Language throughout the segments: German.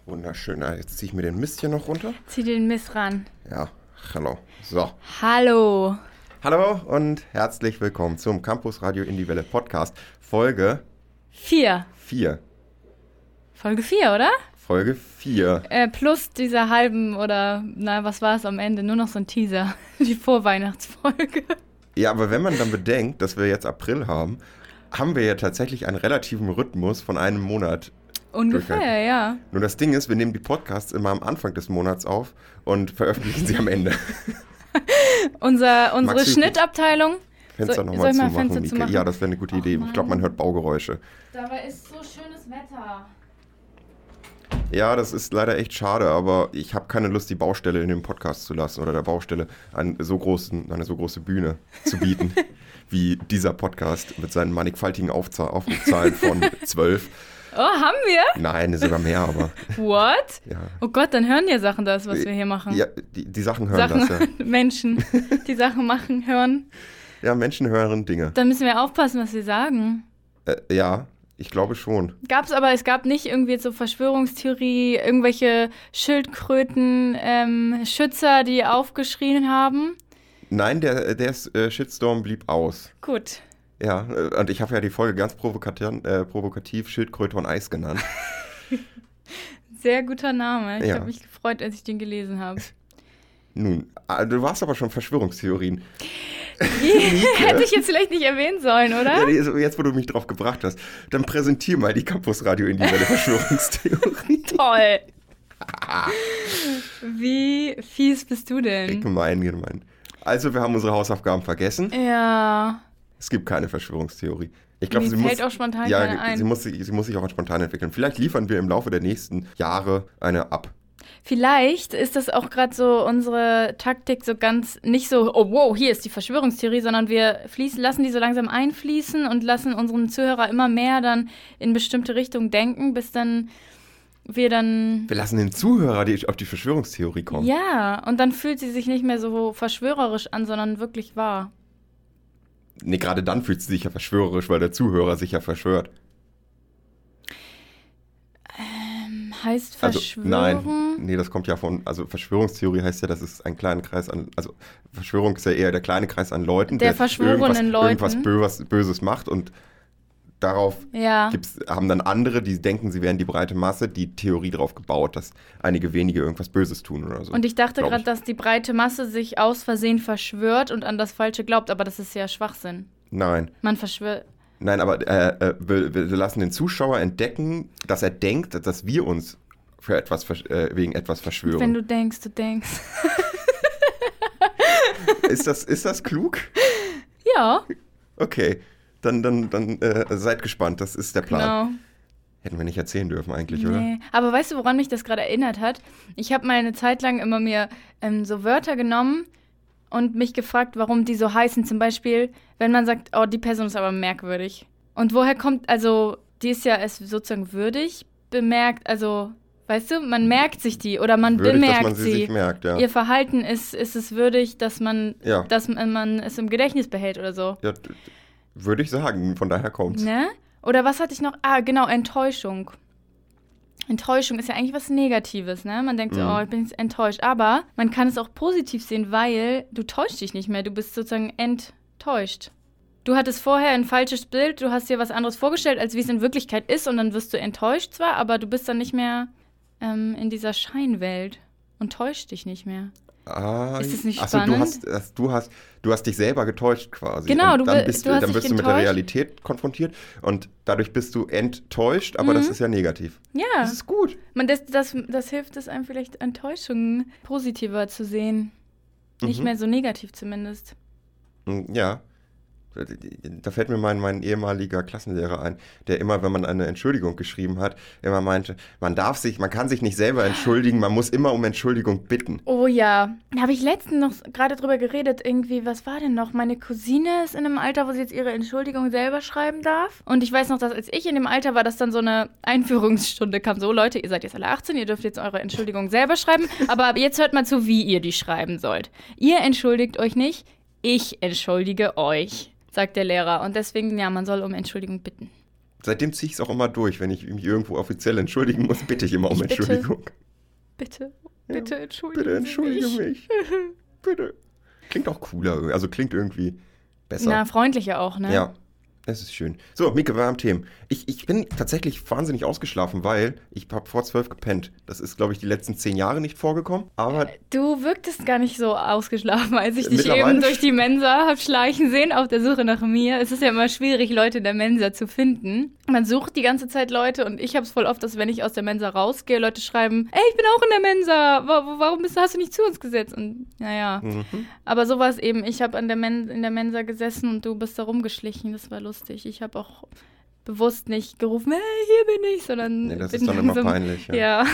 Wunderschön. Jetzt ziehe ich mir den Mist hier noch runter. Zieh den Mist ran. Ja, hallo. So. Hallo. Hallo und herzlich willkommen zum Campus Radio in die Welle Podcast. Folge 4. 4. Folge 4, oder? Folge 4. Plus dieser halben oder, was war es am Ende? Nur noch so ein Teaser. Die Vorweihnachtsfolge. Ja, aber wenn man dann bedenkt, dass wir jetzt April haben wir ja tatsächlich einen relativen Rhythmus von einem Monat. Ungefähr, ja. Nur das Ding ist, wir nehmen die Podcasts immer am Anfang des Monats auf und veröffentlichen sie am Ende. Unsere Schnittabteilung. Fenster nochmal zu machen. Ja, das wäre eine gute Idee. Ich glaube, man hört Baugeräusche. Dabei ist so schönes Wetter. Ja, das ist leider echt schade, aber ich habe keine Lust, die Baustelle in dem Podcast zu lassen oder der Baustelle eine so große Bühne zu bieten, wie dieser Podcast mit seinen mannigfaltigen Aufrufzahlen von 12. Oh, haben wir? Nein, sogar mehr, aber... What? Ja. Oh Gott, dann hören ja Sachen das, was wir hier machen. Ja, die Sachen hören das, ja. Menschen, die Sachen machen, hören. Ja, Menschen hören Dinge. Dann müssen wir aufpassen, was wir sagen. Ja, ich glaube schon. Es gab nicht irgendwie so Verschwörungstheorie, irgendwelche Schildkröten, Schützer, die aufgeschrien haben? Nein, der Shitstorm blieb aus. Gut. Ja, und ich habe ja die Folge ganz provokativ Schildkröte und Eis genannt. Sehr guter Name. Ich Ja. habe mich gefreut, als ich den gelesen habe. Nun, du warst aber schon Verschwörungstheorien. Hätte ich jetzt vielleicht nicht erwähnen sollen, oder? Ja, jetzt, wo du mich drauf gebracht hast, dann präsentier mal die Campus Radio in die Welle Verschwörungstheorie. Toll. Wie fies bist du denn? Gemein. Also, wir haben unsere Hausaufgaben vergessen. Ja. Es gibt keine Verschwörungstheorie. Ich glaube, Mir fällt auch spontan keine ein. Sie muss sich auch spontan entwickeln. Vielleicht liefern wir im Laufe der nächsten Jahre eine ab. Vielleicht ist das auch gerade so unsere Taktik so ganz, nicht so, oh wow, hier ist die Verschwörungstheorie, sondern wir lassen die so langsam einfließen und lassen unseren Zuhörer immer mehr dann in bestimmte Richtungen denken, bis dann wir lassen den Zuhörer auf die Verschwörungstheorie kommen. Ja, und dann fühlt sie sich nicht mehr so verschwörerisch an, sondern wirklich wahr. Nee, gerade dann fühlt sie sich ja verschwörerisch, weil der Zuhörer sich ja verschwört. Heißt Verschwörung? Also, nein, das kommt ja Verschwörungstheorie heißt ja, dass es einen kleinen Kreis an, also Verschwörung ist ja eher der kleine Kreis an Leuten, der verschworenen Leuten irgendwas Böses macht und darauf haben dann andere, die denken, sie wären die breite Masse, die Theorie darauf gebaut, dass einige wenige irgendwas Böses tun oder so. Und ich dachte gerade, dass die breite Masse sich aus Versehen verschwört und an das Falsche glaubt, aber das ist ja Schwachsinn. Nein. Man verschwört... Nein, aber wir lassen den Zuschauer entdecken, dass er denkt, dass wir uns für etwas wegen etwas verschwören. Wenn du denkst, du denkst. Ist das klug? Ja. Okay, dann seid gespannt, das ist der Plan. Genau. Hätten wir nicht erzählen dürfen eigentlich, oder? Nee, aber weißt du, woran mich das gerade erinnert hat? Ich habe mal eine Zeit lang immer mir so Wörter genommen und mich gefragt, warum die so heißen. Zum Beispiel, wenn man sagt, oh, die Person ist aber merkwürdig. Und woher kommt, also, die ist ja sozusagen würdig bemerkt, also, weißt du, man merkt sich die oder man würdig, bemerkt dass man sie sich merkt, ja. Ihr Verhalten ist es würdig, dass man es im Gedächtnis behält oder so. Ja, würde ich sagen, von daher kommt's. Ne? Oder was hatte ich noch? Ah, genau, Enttäuschung. Enttäuschung ist ja eigentlich was Negatives, ne? Man denkt so, oh, ich bin jetzt enttäuscht. Aber man kann es auch positiv sehen, weil du täuschst dich nicht mehr. Du bist sozusagen enttäuscht. Du hattest vorher ein falsches Bild, du hast dir was anderes vorgestellt, als wie es in Wirklichkeit ist. Und dann wirst du enttäuscht zwar, aber du bist dann nicht mehr in dieser Scheinwelt und täuscht dich nicht mehr. Ist das nicht spannend? Also du hast dich selber getäuscht quasi. Genau, und dann wirst du mit der enttäuscht. Realität konfrontiert und dadurch bist du enttäuscht, aber das ist ja negativ. Ja. Das ist gut. Das hilft es einem vielleicht, Enttäuschungen positiver zu sehen. Nicht mehr so negativ zumindest. Ja. Da fällt mir mein ehemaliger Klassenlehrer ein, der immer, wenn man eine Entschuldigung geschrieben hat, immer meinte, man kann sich nicht selber entschuldigen, man muss immer um Entschuldigung bitten. Oh ja, da habe ich letztens noch gerade drüber geredet, irgendwie, was war denn noch? Meine Cousine ist in einem Alter, wo sie jetzt ihre Entschuldigung selber schreiben darf. Und ich weiß noch, dass als ich in dem Alter war, dass dann so eine Einführungsstunde kam. So, Leute, ihr seid jetzt alle 18, ihr dürft jetzt eure Entschuldigung selber schreiben, aber jetzt hört mal zu, wie ihr die schreiben sollt. Ihr entschuldigt euch nicht, ich entschuldige euch, sagt der Lehrer. Und deswegen, ja, man soll um Entschuldigung bitten. seitdem ziehe ich es auch immer durch. Wenn ich mich irgendwo offiziell entschuldigen muss, bitte ich immer um Bitte. Entschuldigung. Bitte Ja, entschuldige bitte entschuldige mich. mich. Bitte. Klingt auch cooler, also klingt irgendwie besser. Na, freundlicher auch, ne? Ja, das ist schön. So, Mieke, wir haben Themen. Ich bin tatsächlich wahnsinnig ausgeschlafen, weil ich habe vor 12 gepennt. Das ist, glaube ich, die letzten 10 Jahre nicht vorgekommen. Aber Du wirktest gar nicht so ausgeschlafen, als ich dich Mittlerweile eben durch die Mensa habe schleichen sehen auf der Suche nach mir. Es ist ja immer schwierig, Leute in der Mensa zu finden. Man sucht die ganze Zeit Leute und ich habe es voll oft, dass wenn ich aus der Mensa rausgehe, Leute schreiben, ey, ich bin auch in der Mensa, warum hast du nicht zu uns gesetzt? Und naja, aber so war es eben. Ich habe in der Mensa gesessen und du bist da rumgeschlichen, das war lustig. Ich habe auch bewusst nicht gerufen, hey, hier bin ich, sondern nee, das bin ist dann immer langsam- peinlich. Ja.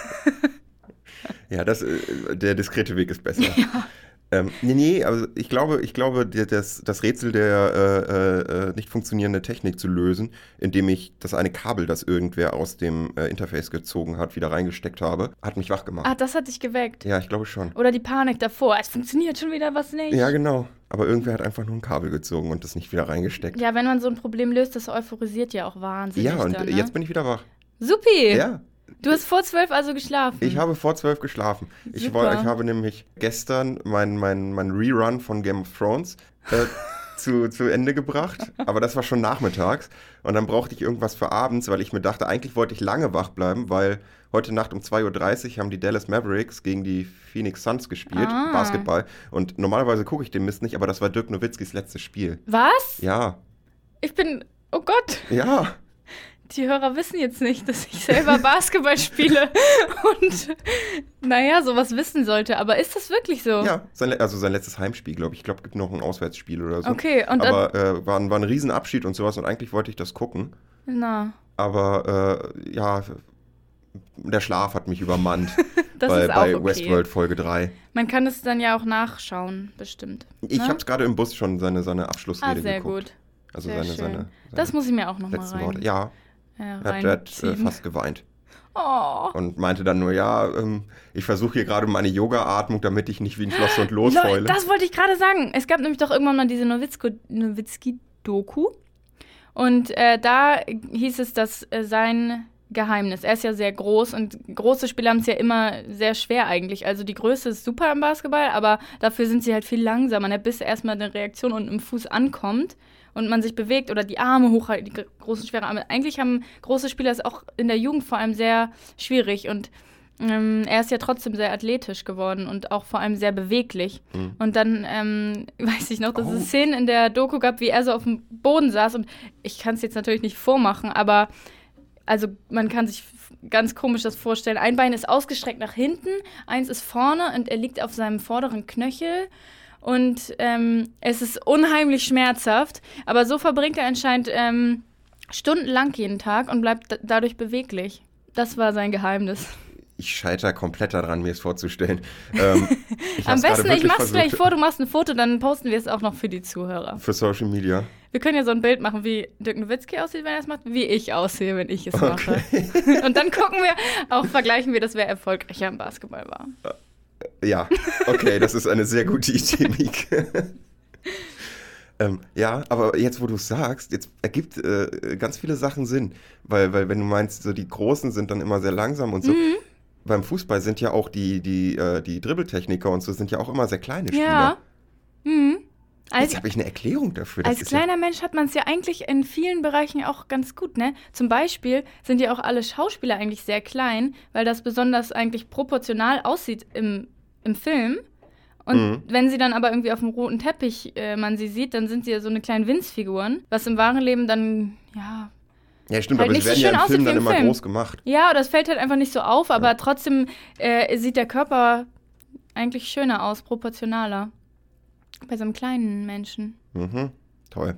Ja, der diskrete Weg ist besser. Nee, also ich glaube, das Rätsel der nicht funktionierende Technik zu lösen, indem ich das eine Kabel, das irgendwer aus dem Interface gezogen hat, wieder reingesteckt habe, hat mich wach gemacht. Ah, das hat dich geweckt. Ja, ich glaube schon. Oder die Panik davor, es funktioniert schon wieder was nicht. Ja, genau. Aber irgendwer hat einfach nur ein Kabel gezogen und das nicht wieder reingesteckt. Ja, wenn man so ein Problem löst, das euphorisiert ja auch wahnsinnig. Ja, und dann, ne? jetzt bin ich wieder wach. Supi! Ja, Du hast vor 12 also geschlafen. ich habe vor 12 geschlafen. Ich Super. habe nämlich gestern mein Rerun von Game of Thrones zu Ende gebracht, aber das war schon nachmittags. Und dann brauchte ich irgendwas für abends, weil ich mir dachte, eigentlich wollte ich lange wach bleiben, weil heute Nacht um 2:30 Uhr haben die Dallas Mavericks gegen die Phoenix Suns gespielt, Basketball. Und normalerweise gucke ich den Mist nicht, aber das war Dirk Nowitzkis letztes Spiel. Was? Ja, Oh Gott, ja. die Hörer wissen jetzt nicht, dass ich selber Basketball spiele und naja, sowas wissen sollte. Aber ist das wirklich so? Ja, sein letztes Heimspiel, glaube ich. Ich glaube, es gibt noch ein Auswärtsspiel oder so. Okay, und aber war ein Riesenabschied und sowas und eigentlich wollte ich das gucken. na, Aber ja, der Schlaf hat mich übermannt das bei ist auch okay. Westworld Folge 3. Man kann es dann ja auch nachschauen, bestimmt. Ich ne? habe es gerade im Bus schon seine Abschlussrede sehr geguckt. gut. Also Sehr seine schön. Das muss ich mir auch noch mal letzten rein. Worte. Ja, er hat reinziehen. fast geweint. Oh. Und meinte dann nur, ja, ich versuche hier gerade meine Yoga-Atmung, damit ich nicht wie ein Schlosshund Leute, losfeule. das wollte ich gerade sagen. Es gab nämlich doch irgendwann mal diese Nowitzki-Doku. Und da hieß es, dass sein Geheimnis, er ist ja sehr groß und große Spieler haben es ja immer sehr schwer eigentlich. Also die Größe ist super im Basketball, aber dafür sind sie halt viel langsamer, ne, bis erstmal eine Reaktion unten im Fuß ankommt und man sich bewegt oder die Arme hochhalten, die großen, schweren Arme. Eigentlich haben große Spieler es auch in der Jugend vor allem sehr schwierig und er ist ja trotzdem sehr athletisch geworden und auch vor allem sehr beweglich. Und dann weiß ich noch, dass es Szenen in der Doku gab, wie er so auf dem Boden saß und ich kann es jetzt natürlich nicht vormachen, aber also man kann sich ganz komisch das vorstellen. Ein Bein ist ausgestreckt nach hinten, eins ist vorne und er liegt auf seinem vorderen Knöchel und es ist unheimlich schmerzhaft, aber so verbringt er anscheinend stundenlang jeden Tag und bleibt dadurch beweglich. Das war sein Geheimnis. Ich scheitere komplett daran, mir es vorzustellen. Am besten, ich mach's gleich vor, du machst ein Foto, dann posten wir es auch noch für die Zuhörer. Für Social Media. Wir können ja so ein Bild machen, wie Dirk Nowitzki aussieht, wenn er es macht, wie ich aussehe, wenn ich es mache. Und dann vergleichen wir das, wer erfolgreicher im Basketball war. Ja, okay, das ist eine sehr gute Idee, Mieke. Ja, aber jetzt, wo du es sagst, jetzt ergibt ganz viele Sachen Sinn. Weil wenn du meinst, so die Großen sind dann immer sehr langsam und so. Beim Fußball sind ja auch die Dribbeltechniker und so sind ja auch immer sehr kleine Spieler. Ja. Jetzt habe ich eine Erklärung dafür. Als kleiner Mensch hat man es ja eigentlich in vielen Bereichen auch ganz gut, ne? Zum Beispiel sind ja auch alle Schauspieler eigentlich sehr klein, weil das besonders eigentlich proportional aussieht im Film. Und wenn sie dann aber irgendwie auf dem roten Teppich man sie sieht, dann sind sie ja so eine kleinen Winzfiguren, was im wahren Leben dann, ja... Ja, stimmt, halt aber nicht sie werden so ja schön im Film aussieht dann wie im immer Film. groß gemacht. Ja, das fällt halt einfach nicht so auf, aber trotzdem sieht der Körper eigentlich schöner aus, proportionaler. Bei so einem kleinen Menschen. Toll.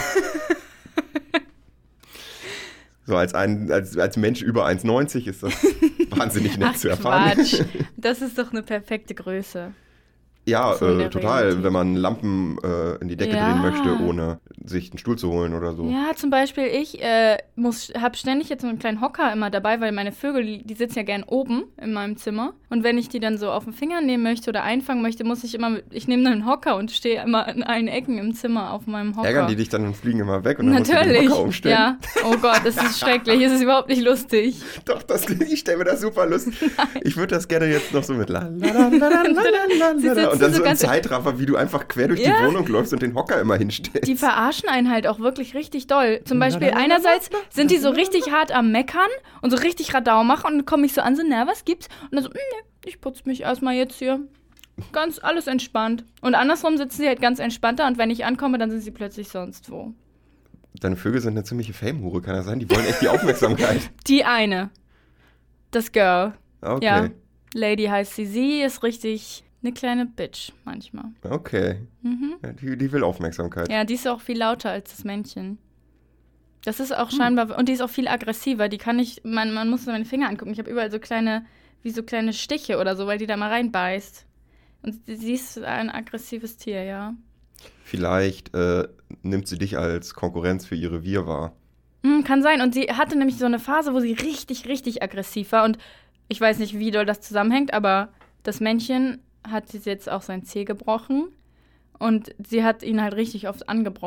So, als Mensch über 1,90 ist das wahnsinnig nett zu erfahren. Quatsch. Das ist doch eine perfekte Größe. Ja, So in der total, Realität. wenn man Lampen in die Decke Ja. drehen möchte, ohne sich einen Stuhl zu holen oder so. Ja, zum Beispiel ich habe ständig jetzt so einen kleinen Hocker immer dabei, weil meine Vögel, die sitzen ja gern oben in meinem Zimmer. Und wenn ich die dann so auf den Finger nehmen möchte oder einfangen möchte, ich nehme dann einen Hocker und stehe immer in allen Ecken im Zimmer auf meinem Hocker. Ärgern die dich dann und fliegen immer weg und dann musst du den Natürlich. Hocker umstellen? Ja. Oh Gott, das ist schrecklich. Es ist überhaupt nicht lustig. Doch, ich stelle mir das super lustig. Ich würde das gerne jetzt noch so mit la la la la Sie la la sitzen und dann so so im ganz- Zeitraffer, wie du einfach quer durch Ja. die Wohnung läufst und den Hocker immer hinstellst. Die verarschen einen halt auch wirklich richtig doll. Zum Beispiel einerseits sind die so richtig hart am Meckern und so richtig Radau machen und dann komme ich so an, so, na, was gibt's? Und dann so, nee, ich putze mich erstmal jetzt hier. Ganz alles entspannt. Und andersrum sitzen sie halt ganz entspannter und wenn ich ankomme, dann sind sie plötzlich sonst wo. Deine Vögel sind eine ziemliche Fame-Hure, kann das sein? Die wollen echt die Aufmerksamkeit. Die eine. Das Girl. Okay, Ja. Lady heißt sie. Sie ist richtig eine kleine Bitch manchmal. okay. Mhm. Ja, die will Aufmerksamkeit. Ja, die ist auch viel lauter als das Männchen. Das ist auch scheinbar, und die ist auch viel aggressiver. Die kann nicht, man muss meine Finger angucken. Ich habe überall so kleine Stiche oder so, weil die da mal reinbeißt. Und sie ist ein aggressives Tier, ja. Vielleicht nimmt sie dich als Konkurrenz für ihr Revier wahr. Kann sein. Und sie hatte nämlich so eine Phase, wo sie richtig, richtig aggressiv war. Und ich weiß nicht, wie doll das zusammenhängt, aber das Männchen hat jetzt auch sein Zeh gebrochen. Und sie hat ihn halt richtig oft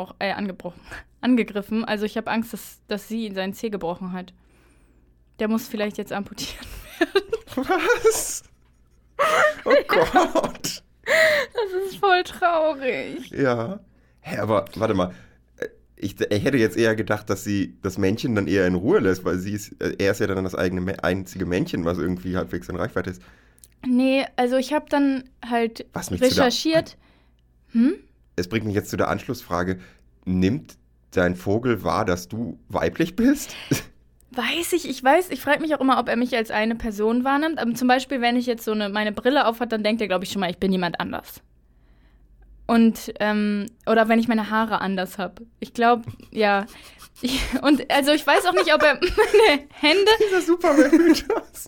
angegriffen. Also ich habe Angst, dass sie ihn seinen Zeh gebrochen hat. Der muss vielleicht jetzt amputieren. Was? Oh Gott. Das ist voll traurig. Ja. Hä, aber warte mal. Ich hätte jetzt eher gedacht, dass sie das Männchen dann eher in Ruhe lässt, weil er ist ja dann das einzige Männchen, was irgendwie halbwegs in Reichweite ist. Nee, also ich habe dann halt Was mich recherchiert. Es bringt mich jetzt zu der Anschlussfrage. Nimmt dein Vogel wahr, dass du weiblich bist? Ich frage mich auch immer, ob er mich als eine Person wahrnimmt. Aber zum Beispiel, wenn ich jetzt meine Brille aufhat, dann denkt er, glaube ich, schon mal, ich bin jemand anders. Und, oder wenn ich meine Haare anders habe. Ich glaube, ja. Ich weiß auch nicht, ob er meine Hände, Dieser Superman-Mythos.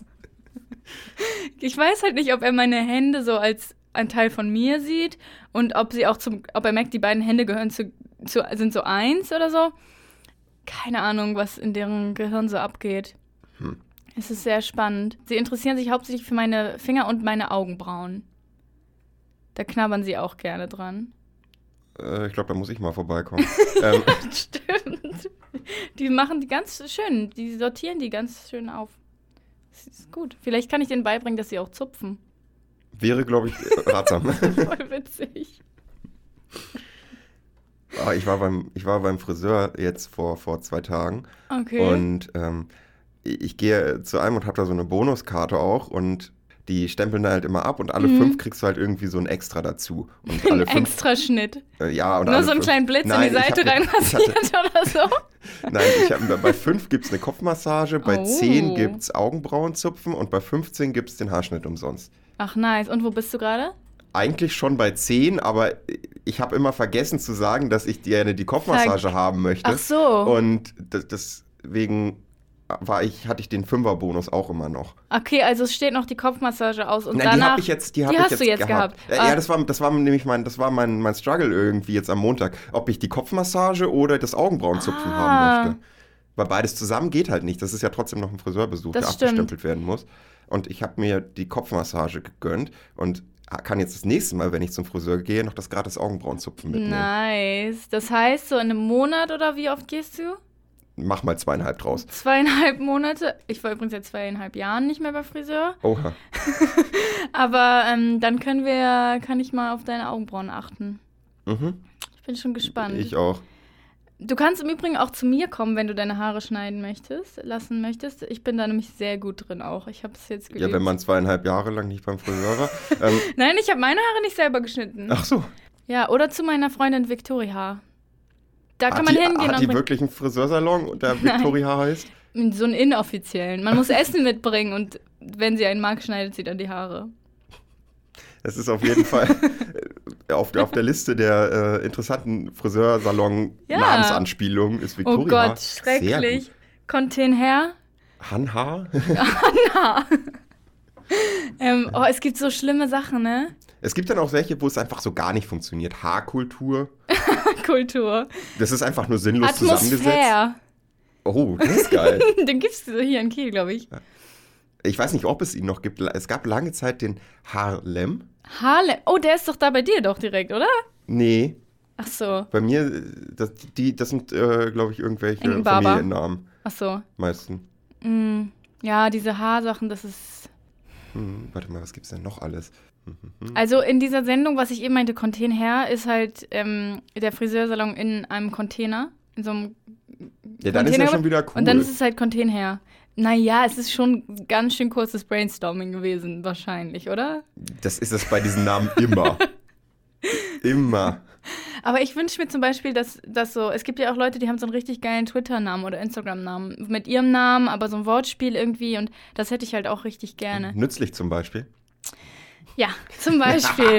ich weiß halt nicht, ob er meine Hände so als ein Teil von mir sieht und ob er merkt, die beiden Hände gehören sind so eins oder so. Keine Ahnung, was in deren Gehirn so abgeht. Es ist sehr spannend. Sie interessieren sich hauptsächlich für meine Finger und meine Augenbrauen. Da knabbern sie auch gerne dran. Ich glaube, da muss ich mal vorbeikommen. Stimmt. Die machen die ganz schön, die sortieren die ganz schön auf. Das ist gut. Vielleicht kann ich denen beibringen, dass sie auch zupfen. Wäre, glaube ich, ratsam. Voll witzig. Ich war beim Friseur jetzt vor 2 Tagen. Okay. Und ich gehe zu einem und habe da so eine Bonuskarte auch und die stempeln da halt immer ab und alle 5 kriegst du halt irgendwie so ein Extra dazu. Und Ein alle 5, Extraschnitt. ja, und Nur alle so einen 5 kleinen Blitz in die Seite reinmassiert oder so. Nein, bei 5 gibt es eine Kopfmassage, bei 10 gibt es Augenbrauenzupfen und bei 15 gibt es den Haarschnitt umsonst. Ach nice. Und wo bist du gerade? Eigentlich schon bei 10, aber ich habe immer vergessen zu sagen, dass ich gerne die Kopfmassage haben möchte. Ach so. Und deswegen hatte ich den 5er-Bonus auch immer noch. Okay, also es steht noch die Kopfmassage aus und Nein, danach... die hast du jetzt gehabt. Ja, das war nämlich mein Struggle irgendwie jetzt am Montag, ob ich die Kopfmassage oder das Augenbrauenzupfen haben möchte. Weil beides zusammen geht halt nicht. Das ist ja trotzdem noch ein Friseurbesuch, der abgestempelt werden muss. Und ich habe mir die Kopfmassage gegönnt und kann jetzt das nächste Mal, wenn ich zum Friseur gehe, noch das gratis Augenbrauenzupfen mitnehmen. Nice. Das heißt, so in einem Monat oder wie oft gehst du? Mach mal 2,5 draus. 2,5 Monate. Ich war übrigens seit 2,5 Jahren nicht mehr bei Friseur. Oha. Aber dann kann ich mal auf deine Augenbrauen achten. Mhm. Ich bin schon gespannt. Ich auch. Du kannst im Übrigen auch zu mir kommen, wenn du deine Haare schneiden lassen möchtest. Ich bin da nämlich sehr gut drin auch. Ich habe es jetzt geübt. Ja, wenn man 2,5 Jahre lang nicht beim Friseur war. Nein, ich habe meine Haare nicht selber geschnitten. Ach so. Ja, oder zu meiner Freundin Victoria. Da kann man hingehen. Hat die wirklich einen Friseursalon, der Victoria heißt? So einen inoffiziellen. Man muss Essen mitbringen und wenn sie einen mag, schneidet sie dann die Haare. Es ist auf jeden Fall auf der Liste der interessanten Friseursalon-Namensanspielungen ist Victoria. Oh Gott, schrecklich. Kommt den her? Hanha? Es gibt so schlimme Sachen, ne? Es gibt dann auch welche, wo es einfach so gar nicht funktioniert. Haarkultur. Kultur. Das ist einfach nur sinnlos zusammengesetzt. Atmosphäre. Oh, das ist geil. Den gibt's hier in Kiel, glaube ich. Ich weiß nicht, ob es ihn noch gibt. Es gab lange Zeit den Harlem. Harlem. Oh, der ist doch da bei dir doch direkt, oder? Nee, Ach so. bei mir, das sind, glaube ich, irgendwelche Irgendein Barber. Familiennamen. Ach so. Meisten. Ja, diese Haarsachen, das ist... Warte mal, was gibt's denn noch alles? Also in dieser Sendung, was ich eben meinte, Container, ist halt der Friseursalon in einem Container. In so einem Ja, dann ist ja schon wieder cool. Und dann ist es halt Container. Naja, es ist schon ganz schön kurzes Brainstorming gewesen, wahrscheinlich, oder? Das ist es bei diesen Namen immer. Immer. Aber ich wünsche mir zum Beispiel, dass so, es gibt ja auch Leute, die haben so einen richtig geilen Twitter-Namen oder Instagram-Namen mit ihrem Namen, aber so ein Wortspiel irgendwie und das hätte ich halt auch richtig gerne. Nützlich zum Beispiel. Ja, zum Beispiel.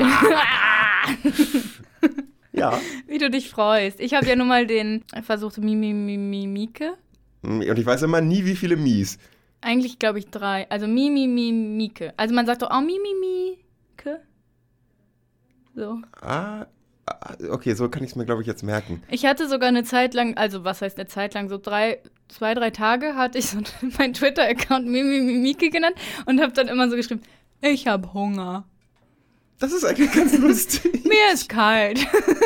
Ja. Wie du dich freust. Ich habe ja nun mal den versucht, Mimike. Und ich weiß immer nie, wie viele Mies. Eigentlich glaube ich 3. Also Mimike. Also man sagt doch auch Mimike. So. Okay, so kann ich es mir, glaube ich, jetzt merken. Ich hatte sogar eine Zeit lang, also was heißt eine Zeit lang, so 2, 3 Tage hatte ich so meinen Twitter-Account Mimike genannt und habe dann immer so geschrieben, ich habe Hunger. Das ist eigentlich ganz lustig. Mir ist kalt.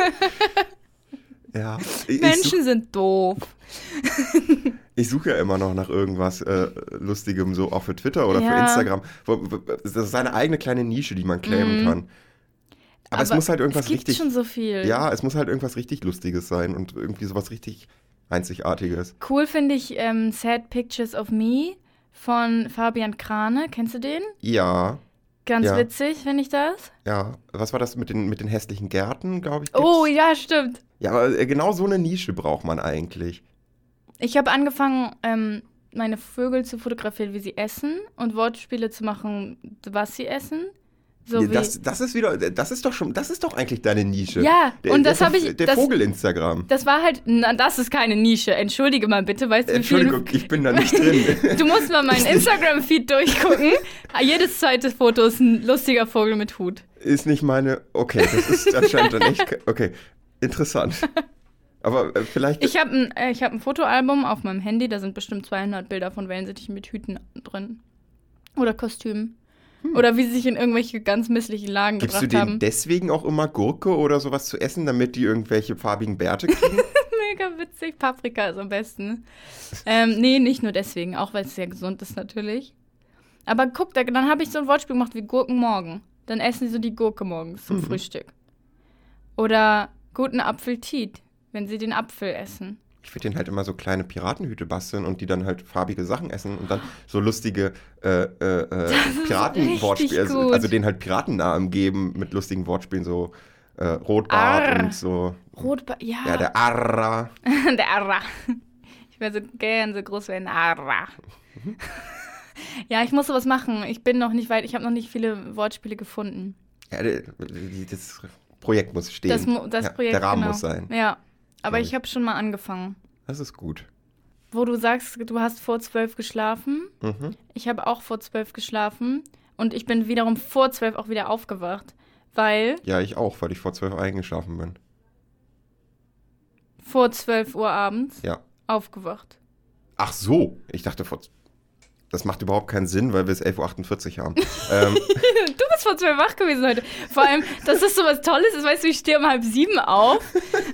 Ja. Menschen sind doof. Ich suche ja immer noch nach irgendwas Lustigem, so auch für Twitter oder für Instagram. Das ist eine eigene kleine Nische, die man claimen kann. Aber es muss halt irgendwas richtig... Es gibt schon so viel. Ja, es muss halt irgendwas richtig Lustiges sein und irgendwie sowas richtig Einzigartiges. Cool finde ich Sad Pictures of Me von Fabian Krane. Kennst du den? Ja. Ganz witzig, finde ich das. Ja. Was war das mit den hässlichen Gärten, glaube ich? Oh, ja, stimmt. Ja, aber genau so eine Nische braucht man eigentlich. Ich habe angefangen, meine Vögel zu fotografieren, wie sie essen und Wortspiele zu machen, was sie essen. So das ist doch eigentlich deine Nische. Ja, und das habe ich... Der Vogel-Instagram. Das war halt... Na, das ist keine Nische. Entschuldige mal bitte, weißt du, wie viel... Entschuldigung, ich bin da nicht drin. Du musst mal meinen Instagram-Feed durchgucken. Jedes zweite Foto ist ein lustiger Vogel mit Hut. Ist nicht meine... Okay, das ist anscheinend dann echt... Okay, interessant. Aber vielleicht... Ich hab ein Fotoalbum auf meinem Handy, da sind bestimmt 200 Bilder von Wellensittichen mit Hüten drin. Oder Kostümen. Oder wie sie sich in irgendwelche ganz misslichen Lagen gebracht haben. Gibst du denen deswegen auch immer Gurke oder sowas zu essen, damit die irgendwelche farbigen Bärte kriegen? Mega witzig. Paprika ist am besten. Nee, nicht nur deswegen, auch weil es sehr gesund ist natürlich. Aber guck, dann habe ich so ein Wortspiel gemacht wie Gurken morgen. Dann essen sie so die Gurke morgens zum Frühstück. Oder guten Apfeltit, wenn sie den Apfel essen. Ich würde denen halt immer so kleine Piratenhüte basteln und die dann halt farbige Sachen essen und dann so lustige Piratenwortspiele, also denen halt Piratennamen geben mit lustigen Wortspielen, so Rotbart und so. Rotbart, ja. Ja, der Arra. Der Arra. Ich wäre so gern so groß wie ein Arra. Ja, ich muss sowas machen. Ich bin noch nicht weit, ich habe noch nicht viele Wortspiele gefunden. Ja, das Projekt muss stehen. Das Projekt, der Rahmen genau. muss sein. Ja, aber ich habe schon mal angefangen. Das ist gut. Wo du sagst, du hast vor 12 geschlafen. Ich habe auch vor 12 geschlafen. Und ich bin wiederum vor 12 auch wieder aufgewacht. Weil... Ja, ich auch, weil ich vor 12 eingeschlafen bin. Vor 12 Uhr abends? Ja. Aufgewacht. Ach so, ich dachte das macht überhaupt keinen Sinn, weil wir es 11.48 Uhr haben. Du bist vor 12 wach gewesen heute. Vor allem, dass das so was Tolles ist, weißt du, ich stehe um 6:30 auf.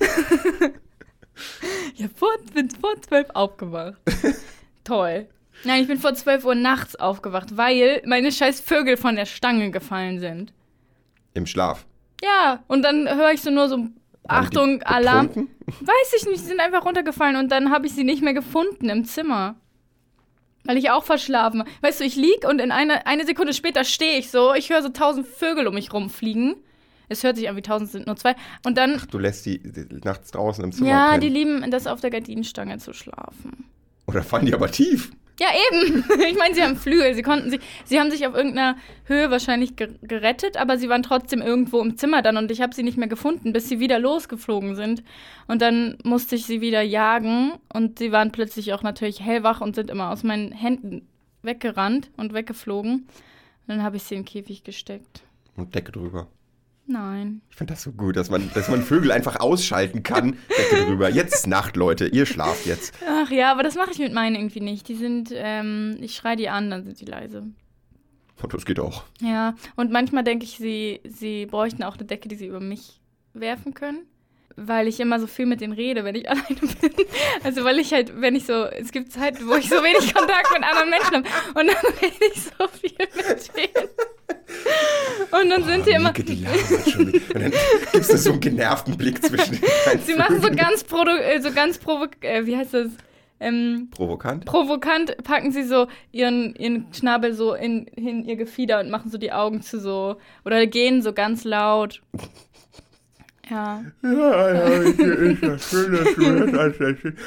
Ja, bin vor 12 aufgewacht. Toll. Nein, ich bin vor 12 Uhr nachts aufgewacht, weil meine scheiß Vögel von der Stange gefallen sind. Im Schlaf. Ja, und dann höre ich so Achtung, Alarm. Weiß ich nicht, sie sind einfach runtergefallen und dann habe ich sie nicht mehr gefunden im Zimmer. Weil ich auch verschlafen war. Weißt du, ich lieg und in eine Sekunde später stehe ich so. Ich höre so 1000 Vögel um mich rumfliegen. Es hört sich an wie 1000 sind nur 2. Und dann... Ach, du lässt die nachts draußen im Zimmer Ja, pennen. die lieben das auf der Gardinenstange zu schlafen. Oder fallen die aber tief? Ja, eben. Ich meine, sie haben Flügel. Sie haben sich auf irgendeiner Höhe wahrscheinlich gerettet, aber sie waren trotzdem irgendwo im Zimmer dann und ich habe sie nicht mehr gefunden, bis sie wieder losgeflogen sind. Und dann musste ich sie wieder jagen und sie waren plötzlich auch natürlich hellwach und sind immer aus meinen Händen weggerannt und weggeflogen. Und dann habe ich sie in den Käfig gesteckt. Und Decke drüber. Nein. Ich finde das so gut, dass man Vögel einfach ausschalten kann. Decke drüber. Jetzt ist Nacht, Leute. Ihr schlaft jetzt. Ach ja, aber das mache ich mit meinen irgendwie nicht. Die sind, ich schreie die an, dann sind die leise. Und das geht auch. Ja, und manchmal denke ich, sie bräuchten auch eine Decke, die sie über mich werfen können. Weil ich immer so viel mit denen rede, wenn ich alleine bin. Also weil ich halt, es gibt Zeiten, wo ich so wenig Kontakt mit anderen Menschen habe. Und dann rede ich so viel mit denen. Und dann sind die immer... Mieke, die labert schon wieder. Und dann gibst du so einen genervten Blick zwischen den beiden Sie machen so Vögeln. wie heißt das? Provokant? Provokant packen sie so ihren Schnabel so in ihr Gefieder und machen so die Augen zu so... Oder gehen so ganz laut. Ja. Ja, ist das schön, dass du das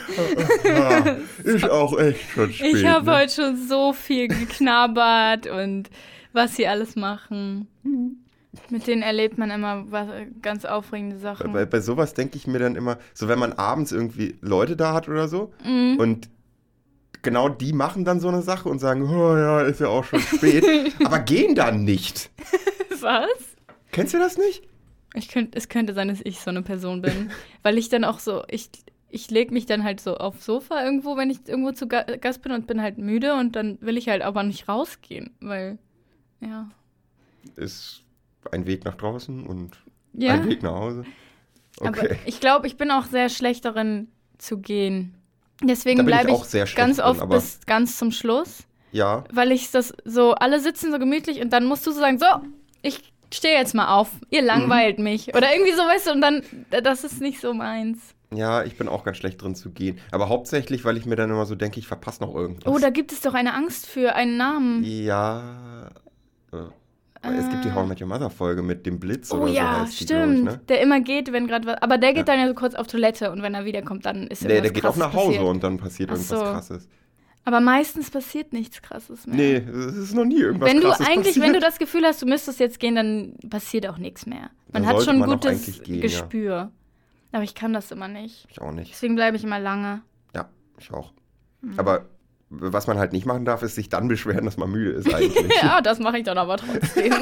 ist auch echt schon spät. Ich habe heute schon so viel geknabbert und was sie alles machen. Mit denen erlebt man immer ganz aufregende Sachen. Bei sowas denke ich mir dann immer, so wenn man abends irgendwie Leute da hat oder so und genau die machen dann so eine Sache und sagen, oh ja, ist ja auch schon spät, aber gehen dann nicht. Was? Kennst du das nicht? Es könnte sein, dass ich so eine Person bin, weil ich dann auch so, ich lege mich dann halt so aufs Sofa irgendwo, wenn ich irgendwo zu Gast bin und bin halt müde und dann will ich halt aber nicht rausgehen, weil, ja. Ist ein Weg nach draußen und Ja. ein Weg nach Hause. Okay. Aber ich glaube, ich bin auch sehr schlecht darin zu gehen. Da Deswegen bin bleibe ich auch sehr ich schlecht ganz drin, oft aber- bis ganz zum Schluss, Ja, weil ich das so, alle sitzen so gemütlich und dann musst du so sagen, so, ich stehe jetzt mal auf, ihr langweilt mich. Oder irgendwie so, weißt du, und dann, das ist nicht so meins. ja, ich bin auch ganz schlecht drin zu gehen. Aber hauptsächlich, weil ich mir dann immer so denke, ich verpasse noch irgendwas. Oh, da gibt es doch eine Angst für einen Namen. Ja. Es gibt die How I Met Your Mother Folge mit dem Blitz Oh oder so ja, heißt die, glaub stimmt. ich, ne? Der immer geht, wenn gerade was. Aber der geht dann ja so kurz auf Toilette und wenn er wiederkommt, dann ist Nee, irgendwas der geht auch Krasses nach Hause passiert. und dann passiert Ach irgendwas so. Krasses. Aber meistens passiert nichts Krasses mehr. Nee, es ist noch nie irgendwas Wenn du Krasses passiert. wenn du das Gefühl hast, du müsstest jetzt gehen, dann passiert auch nichts mehr. Man Dann hat sollte schon ein man auch gutes eigentlich gehen, ja. Gespür. Aber ich kann das immer nicht. Ich auch nicht. Deswegen bleibe ich immer lange. Ja, ich auch. Hm. Aber was man halt nicht machen darf, ist sich dann beschweren, dass man müde ist eigentlich. Ja, das mache ich dann aber trotzdem.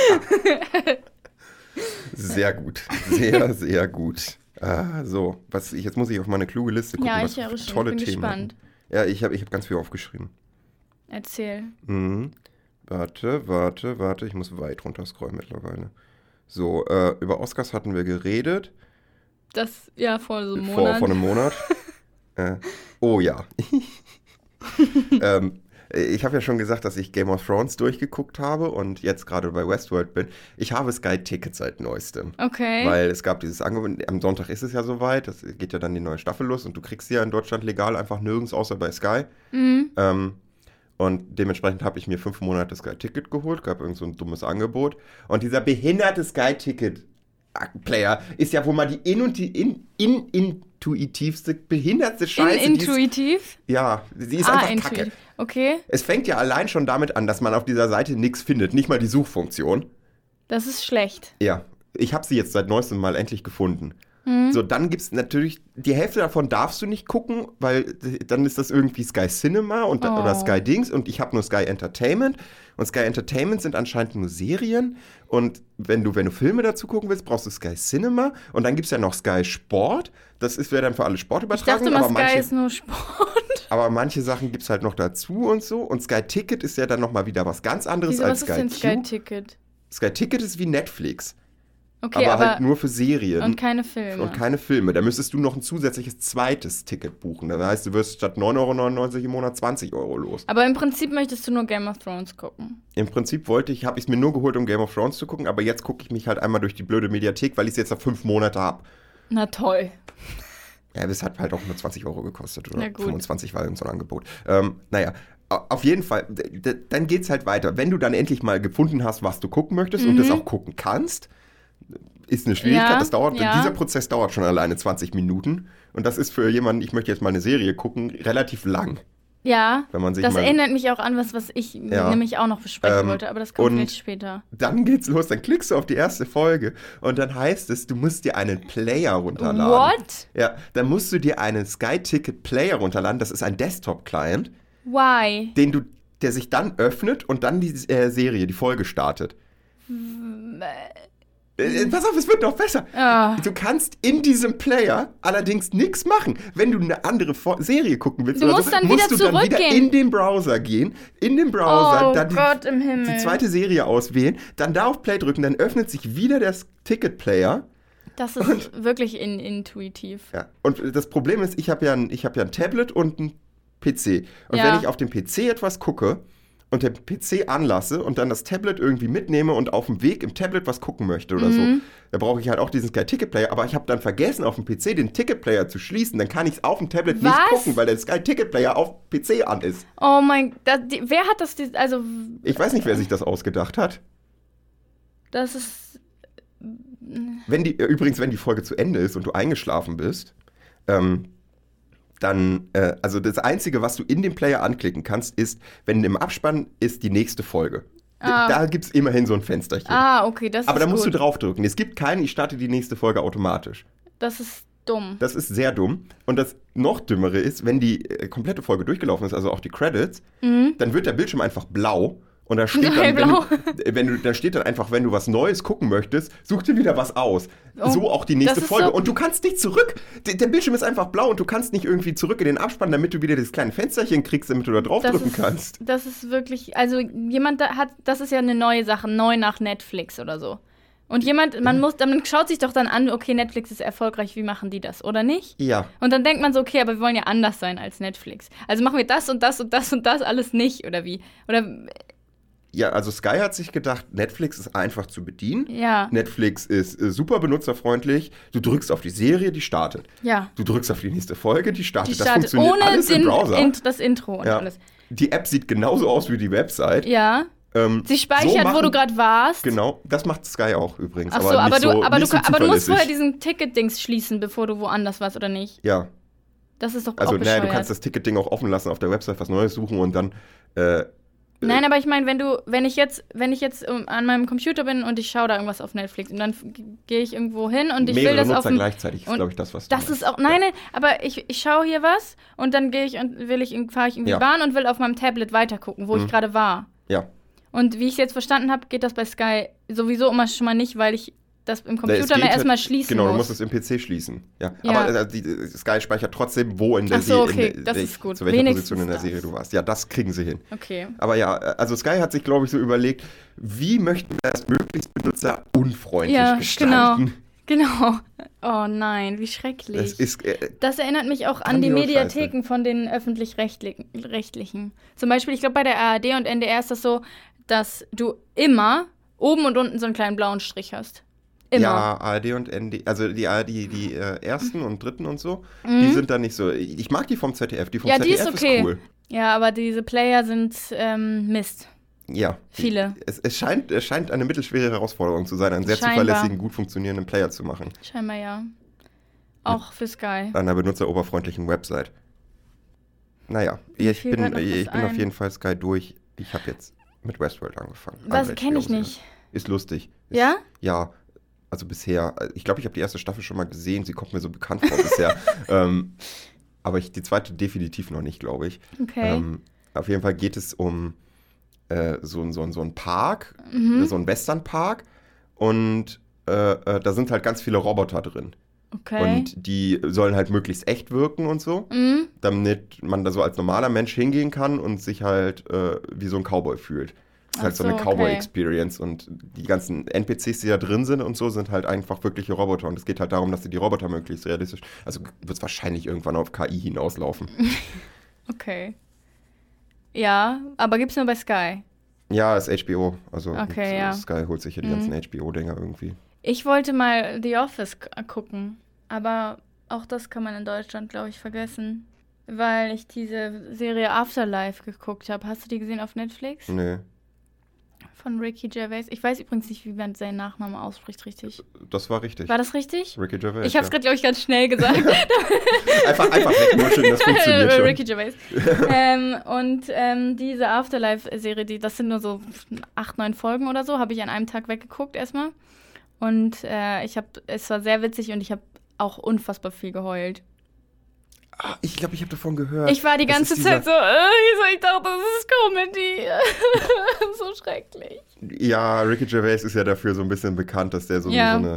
Sehr gut. Sehr, sehr gut. So, jetzt muss ich auf meine kluge Liste gucken, Ja, was ich wir auch für schon. tolle Ich bin Themen gespannt. hatten. Ja, ich hab ganz viel aufgeschrieben. Erzähl. Mhm. Warte, ich muss weit runter scrollen mittlerweile. So, über Oscars hatten wir geredet. Das, ja, vor so einem Monat. Vor einem Monat. Oh ja. Ich habe ja schon gesagt, dass ich Game of Thrones durchgeguckt habe und jetzt gerade bei Westworld bin. Ich habe Sky-Tickets seit neuestem. Okay. Weil es gab dieses Angebot, am Sonntag ist es ja soweit, das geht ja dann die neue Staffel los und du kriegst sie ja in Deutschland legal einfach nirgends außer bei Sky. Mhm. Und dementsprechend habe ich mir 5 Monate Sky-Ticket geholt, gab irgend so ein dummes Angebot. Und dieser behinderte Sky-Ticket-Player ist ja wohl mal die intuitivste, behindertste Scheiße. Intuitiv? Ja, sie ist einfach intuitiv. kacke. Okay. Es fängt ja allein schon damit an, dass man auf dieser Seite nichts findet, nicht mal die Suchfunktion. Das ist schlecht. Ja, ich habe sie jetzt seit neuestem mal endlich gefunden. So, dann gibt es natürlich, die Hälfte davon darfst du nicht gucken, weil dann ist das irgendwie Sky Cinema oder Sky Dings und ich habe nur Sky Entertainment. Und Sky Entertainment sind anscheinend nur Serien. Und wenn du Filme dazu gucken willst, brauchst du Sky Cinema. Und dann gibt es ja noch Sky Sport. Das wäre dann für alle Ich Sportübertragungen. dachte mal, aber Sky ist nur Sport. aber manche Sachen gibt es halt noch dazu und so. Und Sky Ticket ist ja dann nochmal wieder was ganz anderes Wieso, als was ist denn Sky Q. Sky Ticket? Sky Ticket ist wie Netflix. Okay, aber aber halt nur für Serien. und keine Filme. Und keine Filme. Da müsstest du noch ein zusätzliches zweites Ticket buchen. Das heißt, du wirst statt 9,99 € im Monat 20 € los. Aber im Prinzip möchtest du nur Game of Thrones gucken. Im Prinzip habe ich es mir nur geholt, um Game of Thrones zu gucken, aber jetzt gucke ich mich halt einmal durch die blöde Mediathek, weil ich es jetzt auf 5 Monate habe. Na toll. Ja, das hat halt auch nur 20 € gekostet oder Na gut. 25 war irgend so ein Angebot. Naja, auf jeden Fall, dann geht's halt weiter. Wenn du dann endlich mal gefunden hast, was du gucken möchtest und das auch gucken kannst, ist eine Schwierigkeit. Ja, Das dauert, ja. Dieser Prozess dauert schon alleine 20 Minuten. Und das ist für jemanden, ich möchte jetzt mal eine Serie gucken, relativ lang. Ja, Wenn man sich das mal- erinnert mich auch an was ich Ja. nämlich auch noch besprechen wollte, aber das kommt und- vielleicht später. Dann geht's los, dann klickst du auf die erste Folge und dann heißt es, du musst dir einen Player runterladen. What? Ja, dann musst du dir einen Sky Ticket Player runterladen. Das ist ein Desktop-Client, Why? der sich dann öffnet und dann die Serie, die Folge startet. Pass auf, es wird noch besser. Ah. Du kannst in diesem Player allerdings nichts machen. Wenn du eine andere Serie gucken willst, Du musst dann wieder musst du dann wieder zurückgehen. in den Browser gehen. In den Browser, Oh dann Gott im Himmel. die zweite Serie auswählen, dann da auf Play drücken, dann öffnet sich wieder der Ticket-Player. Das ist wirklich intuitiv. Ja. Und das Problem ist, ich habe ja ein Tablet und ein PC. Und Ja. wenn ich auf dem PC etwas gucke und den PC anlasse und dann das Tablet irgendwie mitnehme und auf dem Weg im Tablet was gucken möchte oder so, da brauche ich halt auch diesen Sky Ticket Player. Aber ich habe dann vergessen, auf dem PC den Ticket Player zu schließen. Dann kann ich es auf dem Tablet nicht Was? gucken, weil der Sky Ticket Player auf PC an ist. Oh mein Gott, wer hat das, also Ich weiß nicht, wer sich das ausgedacht hat. das ist, Übrigens, wenn die Folge zu Ende ist und du eingeschlafen bist, dann, also das Einzige, was du in dem Player anklicken kannst, ist, wenn im Abspann ist die nächste Folge. Da gibt es immerhin so ein Fensterchen. okay, das Aber ist da musst gut. du draufdrücken. Es gibt keinen, ich starte die nächste Folge automatisch. Das ist dumm. Das ist sehr dumm. Und das noch Dümmere ist, wenn die komplette Folge durchgelaufen ist, also auch die Credits, dann wird der Bildschirm einfach blau. Und da steht dann, steht dann einfach, wenn du was Neues gucken möchtest, such dir wieder was aus. Oh, so auch die nächste das ist Folge. so- Und du kannst nicht zurück. Der Bildschirm ist einfach blau und du kannst nicht irgendwie zurück in den Abspann, damit du wieder das kleine Fensterchen kriegst, damit du da draufdrücken kannst. Das ist wirklich, also jemand das ist ja eine neue Sache, neu nach Netflix oder so. Und man schaut sich doch dann an, okay, Netflix ist erfolgreich, wie machen die das, oder nicht? Ja. Und dann denkt man so, okay, aber wir wollen ja anders sein als Netflix. Also machen wir das und das und das und das alles nicht, oder wie? Oder, Ja, also Sky hat sich gedacht, Netflix ist einfach zu bedienen. ja, Netflix ist super benutzerfreundlich. Du drückst auf die Serie, die startet. ja. Du drückst auf die nächste Folge, die startet. Die Das startet funktioniert ohne alles im Browser. das Intro und Ja. alles. Die App sieht genauso aus wie die Website. Ja. Sie speichert, wo du gerade warst. Genau, das macht Sky auch übrigens. Ach so, aber aber nicht so du musst zuverlässig. vorher diesen Ticket-Dings schließen, bevor du woanders warst, oder nicht? Ja, Das ist doch also auch bescheuert. du kannst das Ticket-Ding auch offen lassen, auf der Website was Neues suchen und dann Nein, aber ich meine, wenn ich jetzt an meinem Computer bin und ich schaue da irgendwas auf Netflix und dann gehe ich irgendwo hin und ich will mehrere das Nutzer auf dem, gleichzeitig ist, glaube ich, das, was du das meinst. ist auch, nein, aber ich schaue hier was und dann gehe ich und fahre ich irgendwie Ja. Bahn und will auf meinem Tablet weitergucken, wo ich gerade war. Ja. Und wie ich es jetzt verstanden habe, geht das bei Sky sowieso immer schon mal nicht, weil ich das im Computer geht erstmal halt- schließen Genau, du muss. musst es im PC schließen. Ja. Ja. Aber Sky speichert trotzdem, wo in der Ach so, Serie, okay, das ist gut. zu welcher Wenigstens Position in der das. Serie du warst. Ja, das kriegen sie hin. Okay. Aber ja, also Sky hat sich, glaube ich, so überlegt, wie möchten wir das möglichst benutzerunfreundlich Ja, gestalten. Genau. Oh nein, wie schrecklich. Das ist, Das erinnert mich auch an die Grandios Mediatheken von den öffentlich-rechtlichen. Zum Beispiel, ich glaube, bei der ARD und NDR ist das so, dass du immer oben und unten so einen kleinen blauen Strich hast. Immer. ja, ARD und ND, also die ARD, die ersten und dritten und so, die sind dann nicht so. Ich mag die vom ZDF, die vom Ja, die ZDF ist okay. cool. Ja, aber diese Player sind Mist. Ja. Viele. Es scheint eine mittelschwere Herausforderung zu sein, einen sehr Scheinbar. zuverlässigen, gut funktionierenden Player zu machen. Scheinbar ja. Auch für Sky. An einer benutzeroberfreundlichen Website. Naja, ich fiel grad noch was bin auf ein. jeden Fall Sky durch. Ich habe jetzt mit Westworld angefangen. Was Also kenne ich HBO-Serie. nicht. Ist lustig. Ja? Ja, also bisher. Ich glaube, ich habe die erste Staffel schon mal gesehen. Sie kommt mir so bekannt vor bisher. Aber die zweite definitiv noch nicht, glaube ich. Okay. Auf jeden Fall geht es um so einen Park, Mhm. so einen Westernpark. Und da sind halt ganz viele Roboter drin. Okay. Und die sollen halt möglichst echt wirken und so, Mhm. damit man da so als normaler Mensch hingehen kann und sich halt wie so ein Cowboy fühlt. Das ist halt Ach so eine so, okay. Cowboy-Experience und die ganzen NPCs, die da drin sind und so, sind halt einfach wirkliche Roboter. Und es geht halt darum, dass die Roboter möglichst realistisch, also wird es wahrscheinlich irgendwann auf KI hinauslaufen. Okay. Ja, aber gibt's nur bei Sky. Ja, ist HBO. Also Okay, ja. Sky holt sich hier die ganzen HBO-Dinger irgendwie. Ich wollte mal The Office gucken, aber auch das kann man in Deutschland, glaube ich, vergessen. Weil ich diese Serie Afterlife geguckt habe. Hast du die gesehen auf Netflix? Nee, Von Ricky Gervais. Ich weiß übrigens nicht, wie man seinen Nachnamen ausspricht, richtig. das war richtig. War das richtig? Ricky Gervais. Ich habe es gerade, glaube ich, ganz schnell gesagt. Einfach wegnuscheln, das funktioniert schon. Ricky Gervais. Diese Afterlife-Serie, das sind nur so 8, 9 Folgen oder so, habe ich an einem Tag weggeguckt erstmal. Und es war sehr witzig und ich habe auch unfassbar viel geheult. Ah, ich glaube, ich habe davon gehört. Ich war die Das ganze ist Zeit so, ich dachte, das ist Comedy. So schrecklich. Ja, Ricky Gervais ist ja dafür so ein bisschen bekannt, dass der so eine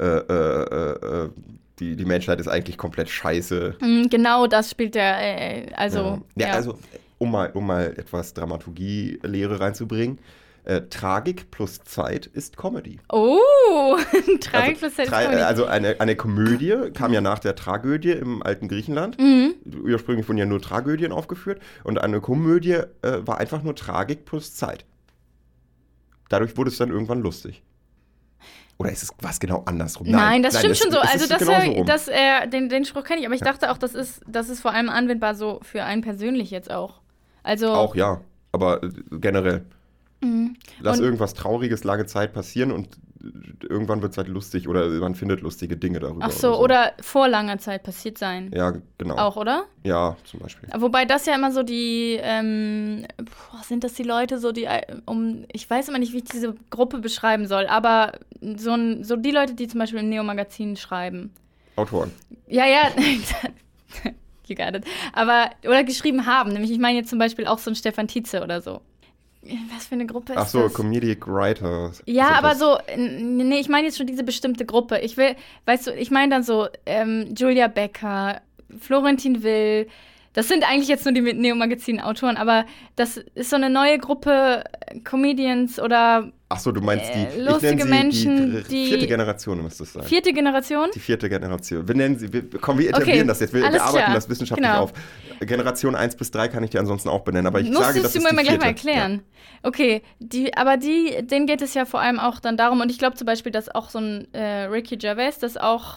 die Menschheit ist eigentlich komplett scheiße. Genau, das spielt der, also. Ja, also, um mal etwas Dramaturgie-Lehre reinzubringen. Tragik plus Zeit ist Comedy. Oh, Tragik plus Zeit ist Comedy. Also eine Komödie kam ja nach der Tragödie im alten Griechenland. Ursprünglich wurden ja nur Tragödien aufgeführt. Und eine Komödie war einfach nur Tragik plus Zeit. Dadurch wurde es dann irgendwann lustig. Oder ist es was genau andersrum? Nein, das stimmt schon so. Also den Spruch kenne ich, aber ich dachte auch, das ist vor allem anwendbar so für einen persönlich jetzt auch. Also auch ja, aber generell. Lass irgendwas Trauriges lange Zeit passieren und irgendwann wird es halt lustig oder man findet lustige Dinge darüber. Ach so, oder vor langer Zeit passiert sein. Ja, genau. Auch, oder? Ja, zum Beispiel. Wobei das ja immer so die, sind das die Leute so, die, ich weiß immer nicht, wie ich diese Gruppe beschreiben soll, aber so die Leute, die zum Beispiel im Neo-Magazin schreiben. Autoren. Ja, you got it. Oder geschrieben haben, nämlich ich meine jetzt zum Beispiel auch so ein Stefan Tietze oder so. Was für eine Gruppe ist das? Ach so, Comedic Writers. Ja, aber so, nee, ich meine jetzt schon diese bestimmte Gruppe. Ich meine dann so Julia Becker, Florentin Will. Das sind eigentlich jetzt nur die Neo-Magazin-Autoren, aber das ist so eine neue Gruppe Comedians oder ach so, du meinst die lustige Menschen, die vierte Generation müsste es sein. Vierte Generation? Die vierte Generation. Wir etablieren das jetzt. Wir arbeiten das wissenschaftlich auf. Generation 1 bis 3 kann ich dir ansonsten auch benennen, aber ich sage, das ist die vierte. Musstest du mir gleich mal erklären. Ja. Okay, denen geht es ja vor allem auch dann darum, und ich glaube zum Beispiel, dass auch so ein Ricky Gervais, das auch,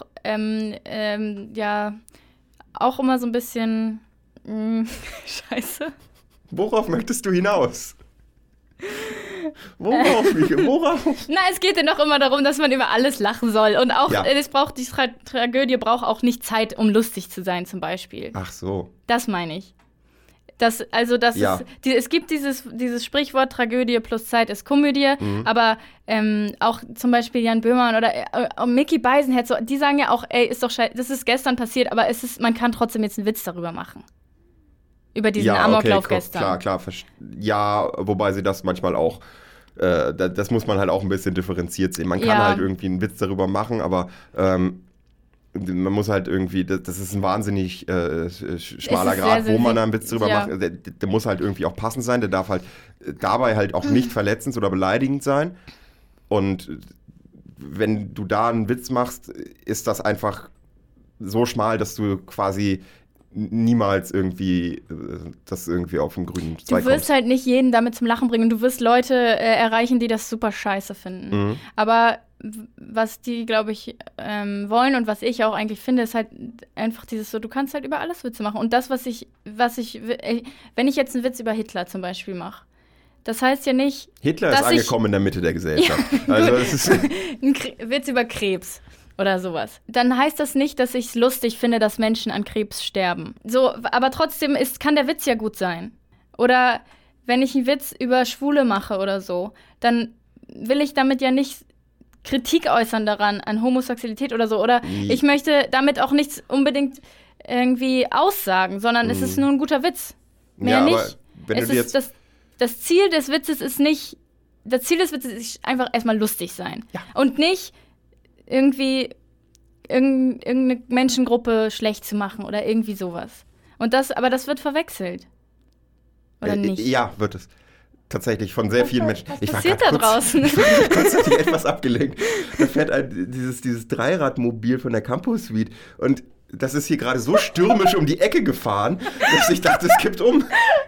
auch immer so ein bisschen scheiße. Worauf möchtest du hinaus? Worauf? Na, es geht ja noch immer darum, dass man über alles lachen soll. Und auch, die Tragödie braucht auch nicht Zeit, um lustig zu sein, zum Beispiel. Ach so. Das meine ich. Es gibt dieses Sprichwort, Tragödie plus Zeit ist Komödie, aber auch zum Beispiel Jan Böhmermann oder Mickey Beisenherz, so, die sagen ja auch, ey, ist doch scheiße, das ist gestern passiert, aber man kann trotzdem jetzt einen Witz darüber machen. Über diesen Amoklauf gestern. Klar. Ja, wobei sie das manchmal auch, das muss man halt auch ein bisschen differenziert sehen. Man kann halt irgendwie einen Witz darüber machen, aber man muss halt irgendwie, das ist ein wahnsinnig schmaler Grad, wo man da einen Witz drüber macht. Der muss halt irgendwie auch passend sein, der darf halt dabei halt auch nicht verletzend oder beleidigend sein. Und wenn du da einen Witz machst, ist das einfach so schmal, dass du quasi niemals irgendwie das irgendwie auf den grünen Zweig Du wirst halt nicht jeden damit zum Lachen bringen. Du wirst Leute erreichen, die das super scheiße finden. Aber was die, glaube ich, wollen und was ich auch eigentlich finde, ist halt einfach dieses so, du kannst halt über alles Witze machen. Und das, wenn ich jetzt einen Witz über Hitler zum Beispiel mache, das heißt ja nicht, Hitler ist angekommen in der Mitte der Gesellschaft. Ja, also das ist ein Witz über Krebs oder sowas. Dann heißt das nicht, dass ich es lustig finde, dass Menschen an Krebs sterben. So, aber trotzdem kann der Witz ja gut sein. Oder wenn ich einen Witz über Schwule mache oder so, dann will ich damit ja nicht Kritik äußern daran, an Homosexualität oder so. Oder ich möchte damit auch nichts unbedingt irgendwie aussagen, sondern es ist nur ein guter Witz. Mehr ja, nicht. Aber wenn du jetzt das Ziel des Witzes ist nicht, das Ziel des Witzes ist einfach erstmal lustig sein. Ja. Und nicht irgendwie irgendeine Menschengruppe schlecht zu machen oder irgendwie sowas. Aber das wird verwechselt. Oder nicht? Ja, wird es. Tatsächlich von sehr vielen Menschen. Was passiert da draußen? Ich war kurzzeitig etwas abgelenkt. Da fährt dieses Dreiradmobil von der Campus Suite und das ist hier gerade so stürmisch um die Ecke gefahren, dass ich dachte, es kippt um.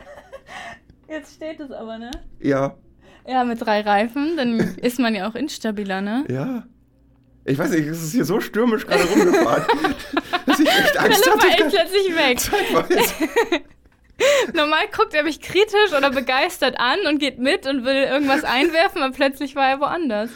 Jetzt steht es aber, ne? Ja. Ja, mit 3 Reifen, dann ist man ja auch instabiler, ne? Ja. Ich weiß nicht, es ist hier so stürmisch gerade rumgefahren, dass ich echt Angst hatte. Philipp war plötzlich weg. Normal guckt er mich kritisch oder begeistert an und geht mit und will irgendwas einwerfen, aber plötzlich war er woanders.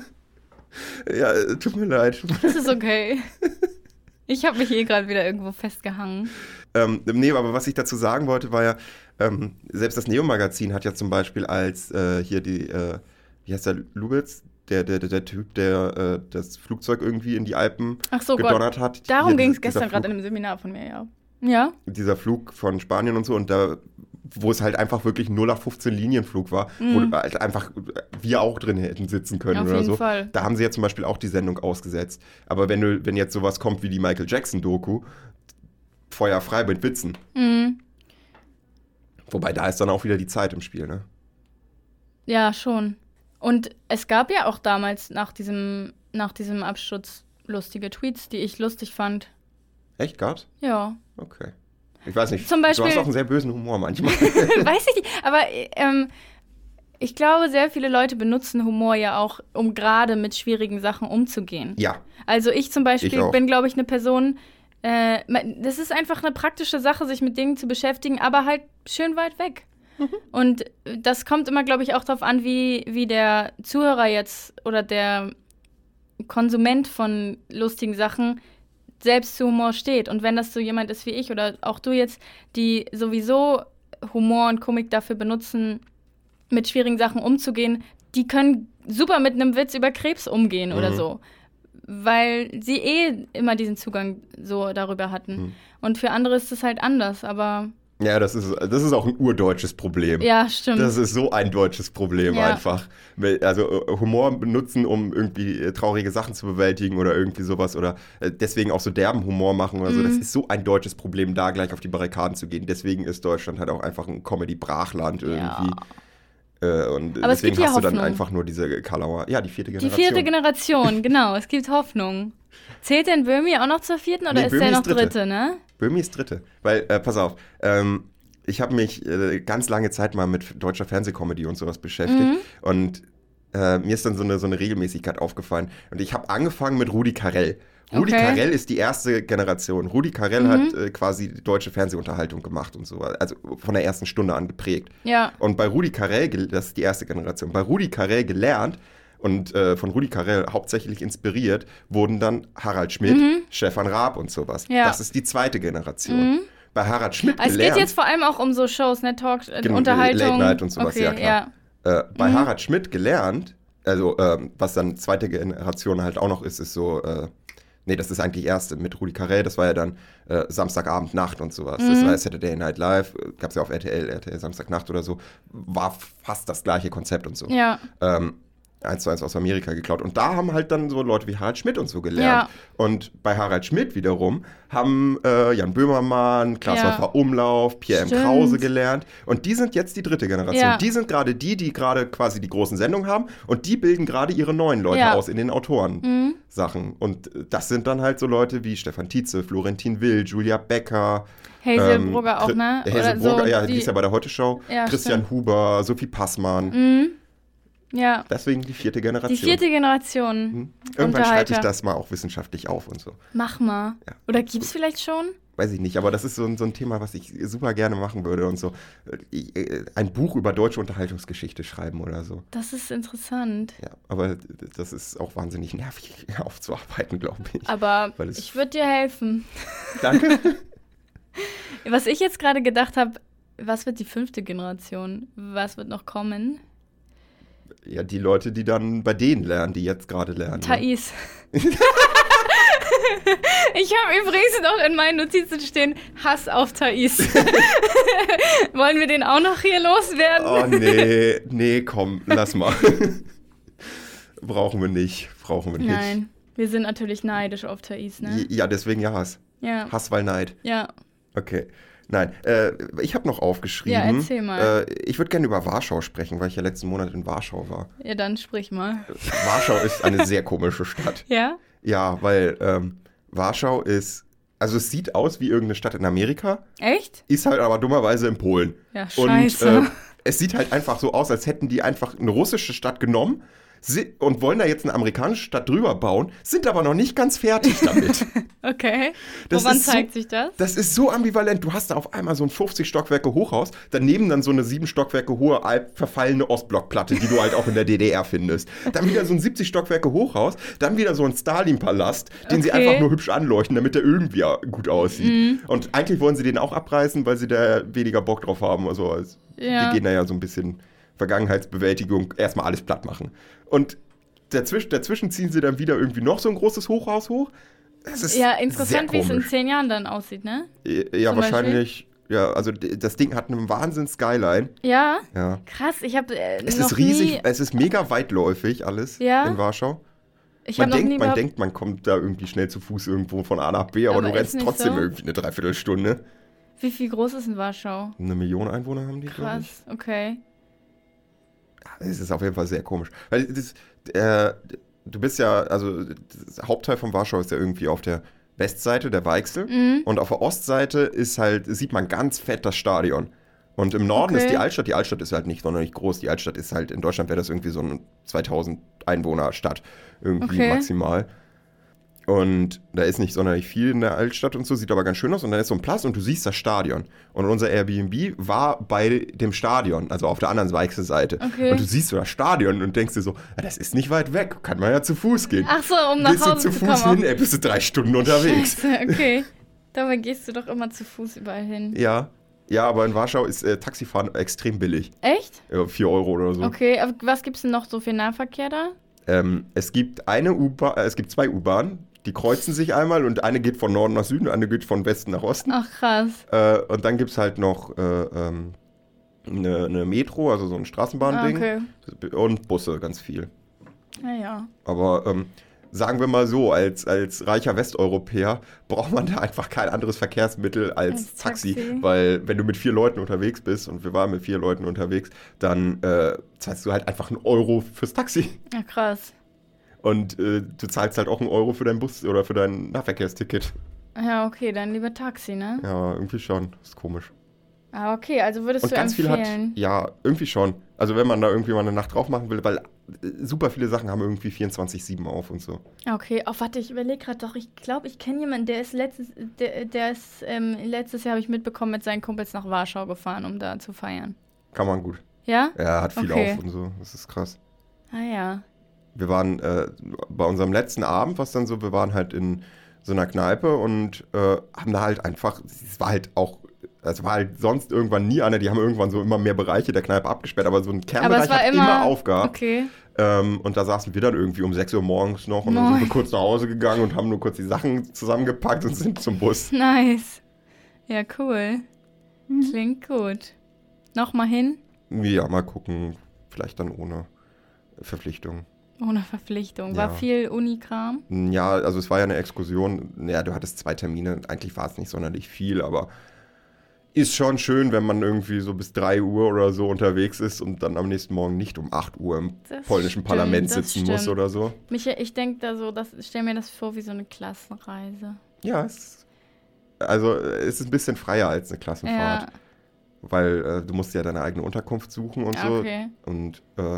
Ja, tut mir leid. Das ist okay. Ich habe mich gerade wieder irgendwo festgehangen. Nee, aber was ich dazu sagen wollte, war ja, selbst das Neo-Magazin hat ja zum Beispiel als hier wie heißt der, Lubitz, der Typ, der das Flugzeug irgendwie in die Alpen gedonnert hat. Darum ging es gestern gerade in einem Seminar von mir, ja. Ja. Dieser Flug von Spanien und so, und da wo es halt einfach wirklich 0815 Linienflug war, wo halt einfach wir auch drin hätten sitzen können Auf oder jeden so. Fall. Da haben sie ja zum Beispiel auch die Sendung ausgesetzt. Aber wenn jetzt sowas kommt wie die Michael Jackson-Doku, feuerfrei mit Witzen. Mhm. Wobei, da ist dann auch wieder die Zeit im Spiel, ne? Ja, schon. Und es gab ja auch damals nach diesem Absturz lustige Tweets, die ich lustig fand. Echt, gab's? Ja. Okay. Ich weiß nicht, Zum Beispiel, du hast auch einen sehr bösen Humor manchmal. weiß ich nicht, aber ich glaube, sehr viele Leute benutzen Humor ja auch, um gerade mit schwierigen Sachen umzugehen. Ja. Also ich zum Beispiel Ich auch. bin, glaube ich, eine Person, das ist einfach eine praktische Sache, sich mit Dingen zu beschäftigen, aber halt schön weit weg. Und das kommt immer, glaube ich, auch darauf an, wie der Zuhörer jetzt oder der Konsument von lustigen Sachen selbst zu Humor steht. Und wenn das so jemand ist wie ich oder auch du jetzt, die sowieso Humor und Komik dafür benutzen, mit schwierigen Sachen umzugehen, die können super mit einem Witz über Krebs umgehen oder so. Weil sie immer diesen Zugang so darüber hatten. Und für andere ist es halt anders, aber... Ja, das ist auch ein urdeutsches Problem. Ja, stimmt. Das ist so ein deutsches Problem einfach. Also Humor benutzen, um irgendwie traurige Sachen zu bewältigen oder irgendwie sowas oder deswegen auch so derben Humor machen oder so. Das ist so ein deutsches Problem, da gleich auf die Barrikaden zu gehen. Deswegen ist Deutschland halt auch einfach ein Comedy-Brachland irgendwie. Und aber deswegen hast du dann Hoffnung. einfach nur diese Kalauer. Ja, die 4. Generation. Die 4. Generation, genau. Es gibt Hoffnung. Zählt denn Böhmi auch noch zur 4. oder ist Böhmi der noch ist Dritte. 3., ne? Böhmi ist 3. Weil, pass auf, ich habe mich ganz lange Zeit mal mit deutscher Fernsehcomedy und sowas beschäftigt. Und mir ist dann so eine Regelmäßigkeit aufgefallen. Und ich habe angefangen mit Rudi Carrell. Rudi Carrell ist die erste Generation. Rudi Carrell hat quasi die deutsche Fernsehunterhaltung gemacht und so. Also von der ersten Stunde an geprägt. Ja. Und bei Rudi Carrell, das ist die erste Generation, bei Rudi Carrell gelernt und von Rudi Carrell hauptsächlich inspiriert, wurden dann Harald Schmidt, Stefan Raab und sowas. Ja. Das ist die 2. Generation. Bei Harald Schmidt Es gelernt... geht jetzt vor allem auch um so Shows, ne? Talk, Genau, Unterhaltung. Late Night und sowas, okay, ja klar. Bei Harald Schmidt gelernt, also was dann 2. Generation halt auch noch ist so... Nee, das ist eigentlich erste mit Rudi Carrell. Das war ja dann Samstagabend, Nacht und sowas. Das war Saturday Night Live. Gab es ja auf RTL Samstagnacht oder so. War fast das gleiche Konzept und so. Ja. 1:1 aus Amerika geklaut. Und da haben halt dann so Leute wie Harald Schmidt und so gelernt. Ja. Und bei Harald Schmidt wiederum haben Jan Böhmermann, Klaas-Häufer Umlauf, Pierre M. Krause gelernt. Und die sind jetzt die 3. Generation. Ja. Die sind gerade die gerade quasi die großen Sendungen haben. Und die bilden gerade ihre neuen Leute aus in den Autoren-Sachen. Und das sind dann halt so Leute wie Stefan Tietze, Florentin Will, Julia Becker. Hazel-Brugger auch, ne? Hazel-Brugger, so, ja, die ist ja bei der Heute-Show. Ja, Christian stimmt. Huber, Sophie Passmann. Ja. Deswegen die 4. Generation. Die 4. Generation. Irgendwann schreibe ich das mal auch wissenschaftlich auf und so. Mach mal. Ja. Oder gibt's vielleicht schon? Weiß ich nicht, aber das ist so ein Thema, was ich super gerne machen würde und so. Ein Buch über deutsche Unterhaltungsgeschichte schreiben oder so. Das ist interessant. Ja, aber das ist auch wahnsinnig nervig aufzuarbeiten, glaube ich. Aber ich würde dir helfen. Danke. Was ich jetzt gerade gedacht habe, was wird die 5. Generation? Was wird noch kommen? Ja, die Leute, die dann bei denen lernen, die jetzt gerade lernen. Thais. Ich habe übrigens noch in meinen Notizen stehen, Hass auf Thais. Wollen wir den auch noch hier loswerden? Oh, nee, komm, lass mal. Brauchen wir nicht. Nein, wir sind natürlich neidisch auf Thais, ne? Ja, deswegen ja Hass. Ja. Hass, weil Neid. Ja. Okay. Nein, ich habe noch aufgeschrieben. Ja, erzähl mal. Ich würde gerne über Warschau sprechen, weil ich ja letzten Monat in Warschau war. Ja, dann sprich mal. Warschau ist eine sehr komische Stadt. Ja? Ja, weil Warschau ist, also es sieht aus wie irgendeine Stadt in Amerika. Echt? Ist halt aber dummerweise in Polen. Ja, scheiße. Und es sieht halt einfach so aus, als hätten die einfach eine russische Stadt genommen und wollen da jetzt eine amerikanische Stadt drüber bauen, sind aber noch nicht ganz fertig damit. Okay. Das Woran ist zeigt sich das? Das ist so ambivalent. Du hast da auf einmal so ein 50 Stockwerke Hochhaus, daneben dann so eine 7 Stockwerke hohe, verfallene Ostblockplatte, die du halt auch in der DDR findest. Dann wieder so ein 70 Stockwerke Hochhaus, dann wieder so ein Stalin-Palast, den sie einfach nur hübsch anleuchten, damit der irgendwie gut aussieht. Und eigentlich wollen sie den auch abreißen, weil sie da weniger Bock drauf haben. Also die gehen da ja so ein bisschen Vergangenheitsbewältigung, erstmal alles platt machen. Und dazwischen ziehen sie dann wieder irgendwie noch so ein großes Hochhaus hoch. Das ist ja, interessant, wie es in komisch. 10 Jahren dann aussieht, ne? Ja, Zum wahrscheinlich Ja, also das Ding hat einen Wahnsinn-Skyline. Ja? Ja. Krass, ich habe Es noch ist riesig, nie... es ist mega weitläufig alles Ja? in Warschau. Ich habe noch nie... Man denkt, man kommt da irgendwie schnell zu Fuß irgendwo von A nach B, aber Aber du ist rennst nicht trotzdem so? irgendwie eine Dreiviertelstunde. Wie viel groß ist in Warschau? 1 Million Einwohner haben die, glaube ich. Krass, okay. Es ist auf jeden Fall sehr komisch. Weil du bist ja, also der Hauptteil von Warschau ist ja irgendwie auf der Westseite, der Weichsel. Und auf der Ostseite sieht man ganz fett das Stadion. Und im Norden ist die Altstadt. Die Altstadt ist halt nicht sonderlich groß. Die Altstadt ist halt, in Deutschland wäre das irgendwie so eine 2000 Einwohner-Stadt. Irgendwie maximal. Und da ist nicht sonderlich viel in der Altstadt und so, sieht aber ganz schön aus. Und dann ist so ein Platz und du siehst das Stadion. Und unser Airbnb war bei dem Stadion, also auf der anderen Weichselseite. Okay. Und du siehst so das Stadion und denkst dir so, ja, das ist nicht weit weg, kann man ja zu Fuß gehen. Ach so, um nach Gehst Hause du zu zu Fuß kommen. hin, bist du 3 Stunden unterwegs. Scheiße, okay. Dabei gehst du doch immer zu Fuß überall hin. Ja, aber in Warschau ist Taxifahren extrem billig. Echt? 4 Euro oder so. Okay, aber was gibt's denn noch so für Nahverkehr da? Es gibt es gibt 2 U-Bahnen, die kreuzen sich einmal und eine geht von Norden nach Süden, eine geht von Westen nach Osten. Ach, krass. Und dann gibt es halt noch eine Metro, also so ein Straßenbahnding. Okay. Und Busse, ganz viel. Naja. Aber sagen wir mal so, als reicher Westeuropäer braucht man da einfach kein anderes Verkehrsmittel als Taxi. Weil wenn du mit 4 Leuten unterwegs bist, und wir waren mit 4 Leuten unterwegs, dann zahlst du halt einfach 1 Euro fürs Taxi. Ja, krass. Und du zahlst halt auch 1 Euro für dein Bus oder für dein Nahverkehrsticket. Ja, okay, dann lieber Taxi, ne? Ja, irgendwie schon. Ist komisch. Ah, okay, also würdest Und du ganz empfehlen? viel hat, ja, irgendwie schon. Also wenn man da irgendwie mal eine Nacht drauf machen will, weil super viele Sachen haben irgendwie 24/7 auf und so. Okay, warte, ich überlege gerade doch. Ich glaube, ich kenne jemanden, der ist letztes Jahr, habe ich mitbekommen, mit seinen Kumpels nach Warschau gefahren, um da zu feiern. Kann man gut. Ja? Ja, hat viel Okay. auf und so. Das ist krass. Ah ja. Wir waren bei unserem letzten Abend, wir waren halt in so einer Kneipe und haben da halt einfach, es war halt sonst irgendwann nie einer, die haben irgendwann so immer mehr Bereiche der Kneipe abgesperrt, aber so ein Kernbereich hat immer aufgehabt. Okay. Und da saßen wir dann irgendwie um 6 Uhr morgens noch und dann sind wir kurz nach Hause gegangen und haben nur kurz die Sachen zusammengepackt und sind zum Bus. Nice. Ja, cool. Klingt gut. Nochmal hin? Ja, mal gucken, vielleicht dann ohne Verpflichtung. Ohne Verpflichtung. War Ja. viel Unikram? Ja, also es war ja eine Exkursion. Ja, du hattest 2 Termine. Eigentlich war es nicht sonderlich viel, aber ist schon schön, wenn man irgendwie so bis 3 Uhr oder so unterwegs ist und dann am nächsten Morgen nicht um 8 Uhr im Das polnischen stimmt, Parlament das sitzen muss stimmt. oder so. Michael, ich denke da so, stell mir das vor wie so eine Klassenreise. Ja, es ist ein bisschen freier als eine Klassenfahrt. Ja, Weil du musst ja deine eigene Unterkunft suchen und so. okay. Und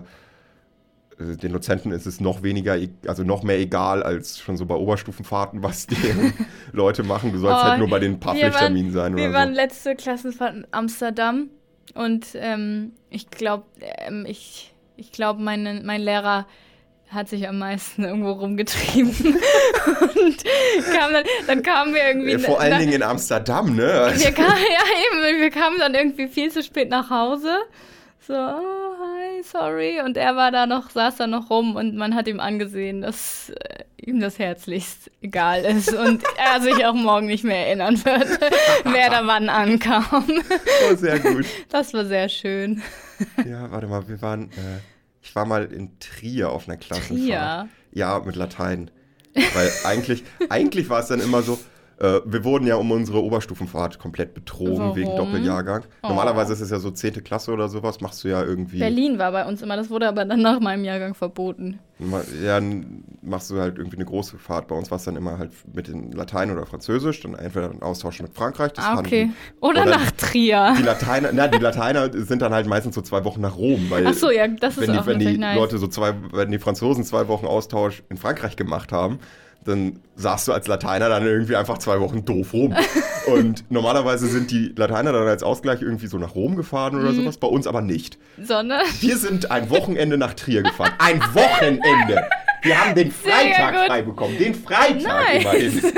den Dozenten ist es noch mehr egal als schon so bei Oberstufenfahrten, was die Leute machen. Du sollst halt nur bei den paar Pflichtterminen sein Wir oder waren so. letzte Klassenfahrt in Amsterdam und ich glaube, mein Lehrer hat sich am meisten irgendwo rumgetrieben. Und dann kamen wir irgendwie... Vor allen Dingen in Amsterdam, ne? Also, Wir kamen dann irgendwie viel zu spät nach Hause. So, oh, hi, sorry. Und er saß da noch rum und man hat ihm angesehen, dass ihm das herzlichst egal ist und er sich auch morgen nicht mehr erinnern wird, wer da wann ankam. oh, sehr gut. Das war sehr schön. Ja, warte mal, ich war mal in Trier auf einer Klassenfahrt. Trier? Ja, mit Latein. Weil eigentlich war es dann immer so, wir wurden ja um unsere Oberstufenfahrt komplett betrogen Warum? wegen Doppeljahrgang. Oh. Normalerweise ist es ja so 10. Klasse oder sowas, machst du ja irgendwie... Berlin war bei uns immer, das wurde aber dann nach meinem Jahrgang verboten. Ja, machst du halt irgendwie eine große Fahrt. Bei uns war es dann immer halt mit den Latein oder Französisch, dann entweder ein Austausch mit Frankreich. Das fanden Okay. die- Oder nach Trier. Die Lateiner sind dann halt meistens so 2 Wochen nach Rom, weil Ach so, ja, das ist auch wenn die natürlich nice. Leute wenn die Franzosen 2 Wochen Austausch in Frankreich gemacht haben, dann saßt du als Lateiner dann irgendwie einfach 2 Wochen doof rum. Und normalerweise sind die Lateiner dann als Ausgleich irgendwie so nach Rom gefahren oder sowas, bei uns aber nicht. Sondern... Wir sind ein Wochenende nach Trier gefahren. Ein Wochenende! Wir haben den Freitag gut. frei bekommen. Den Freitag Nice. immerhin.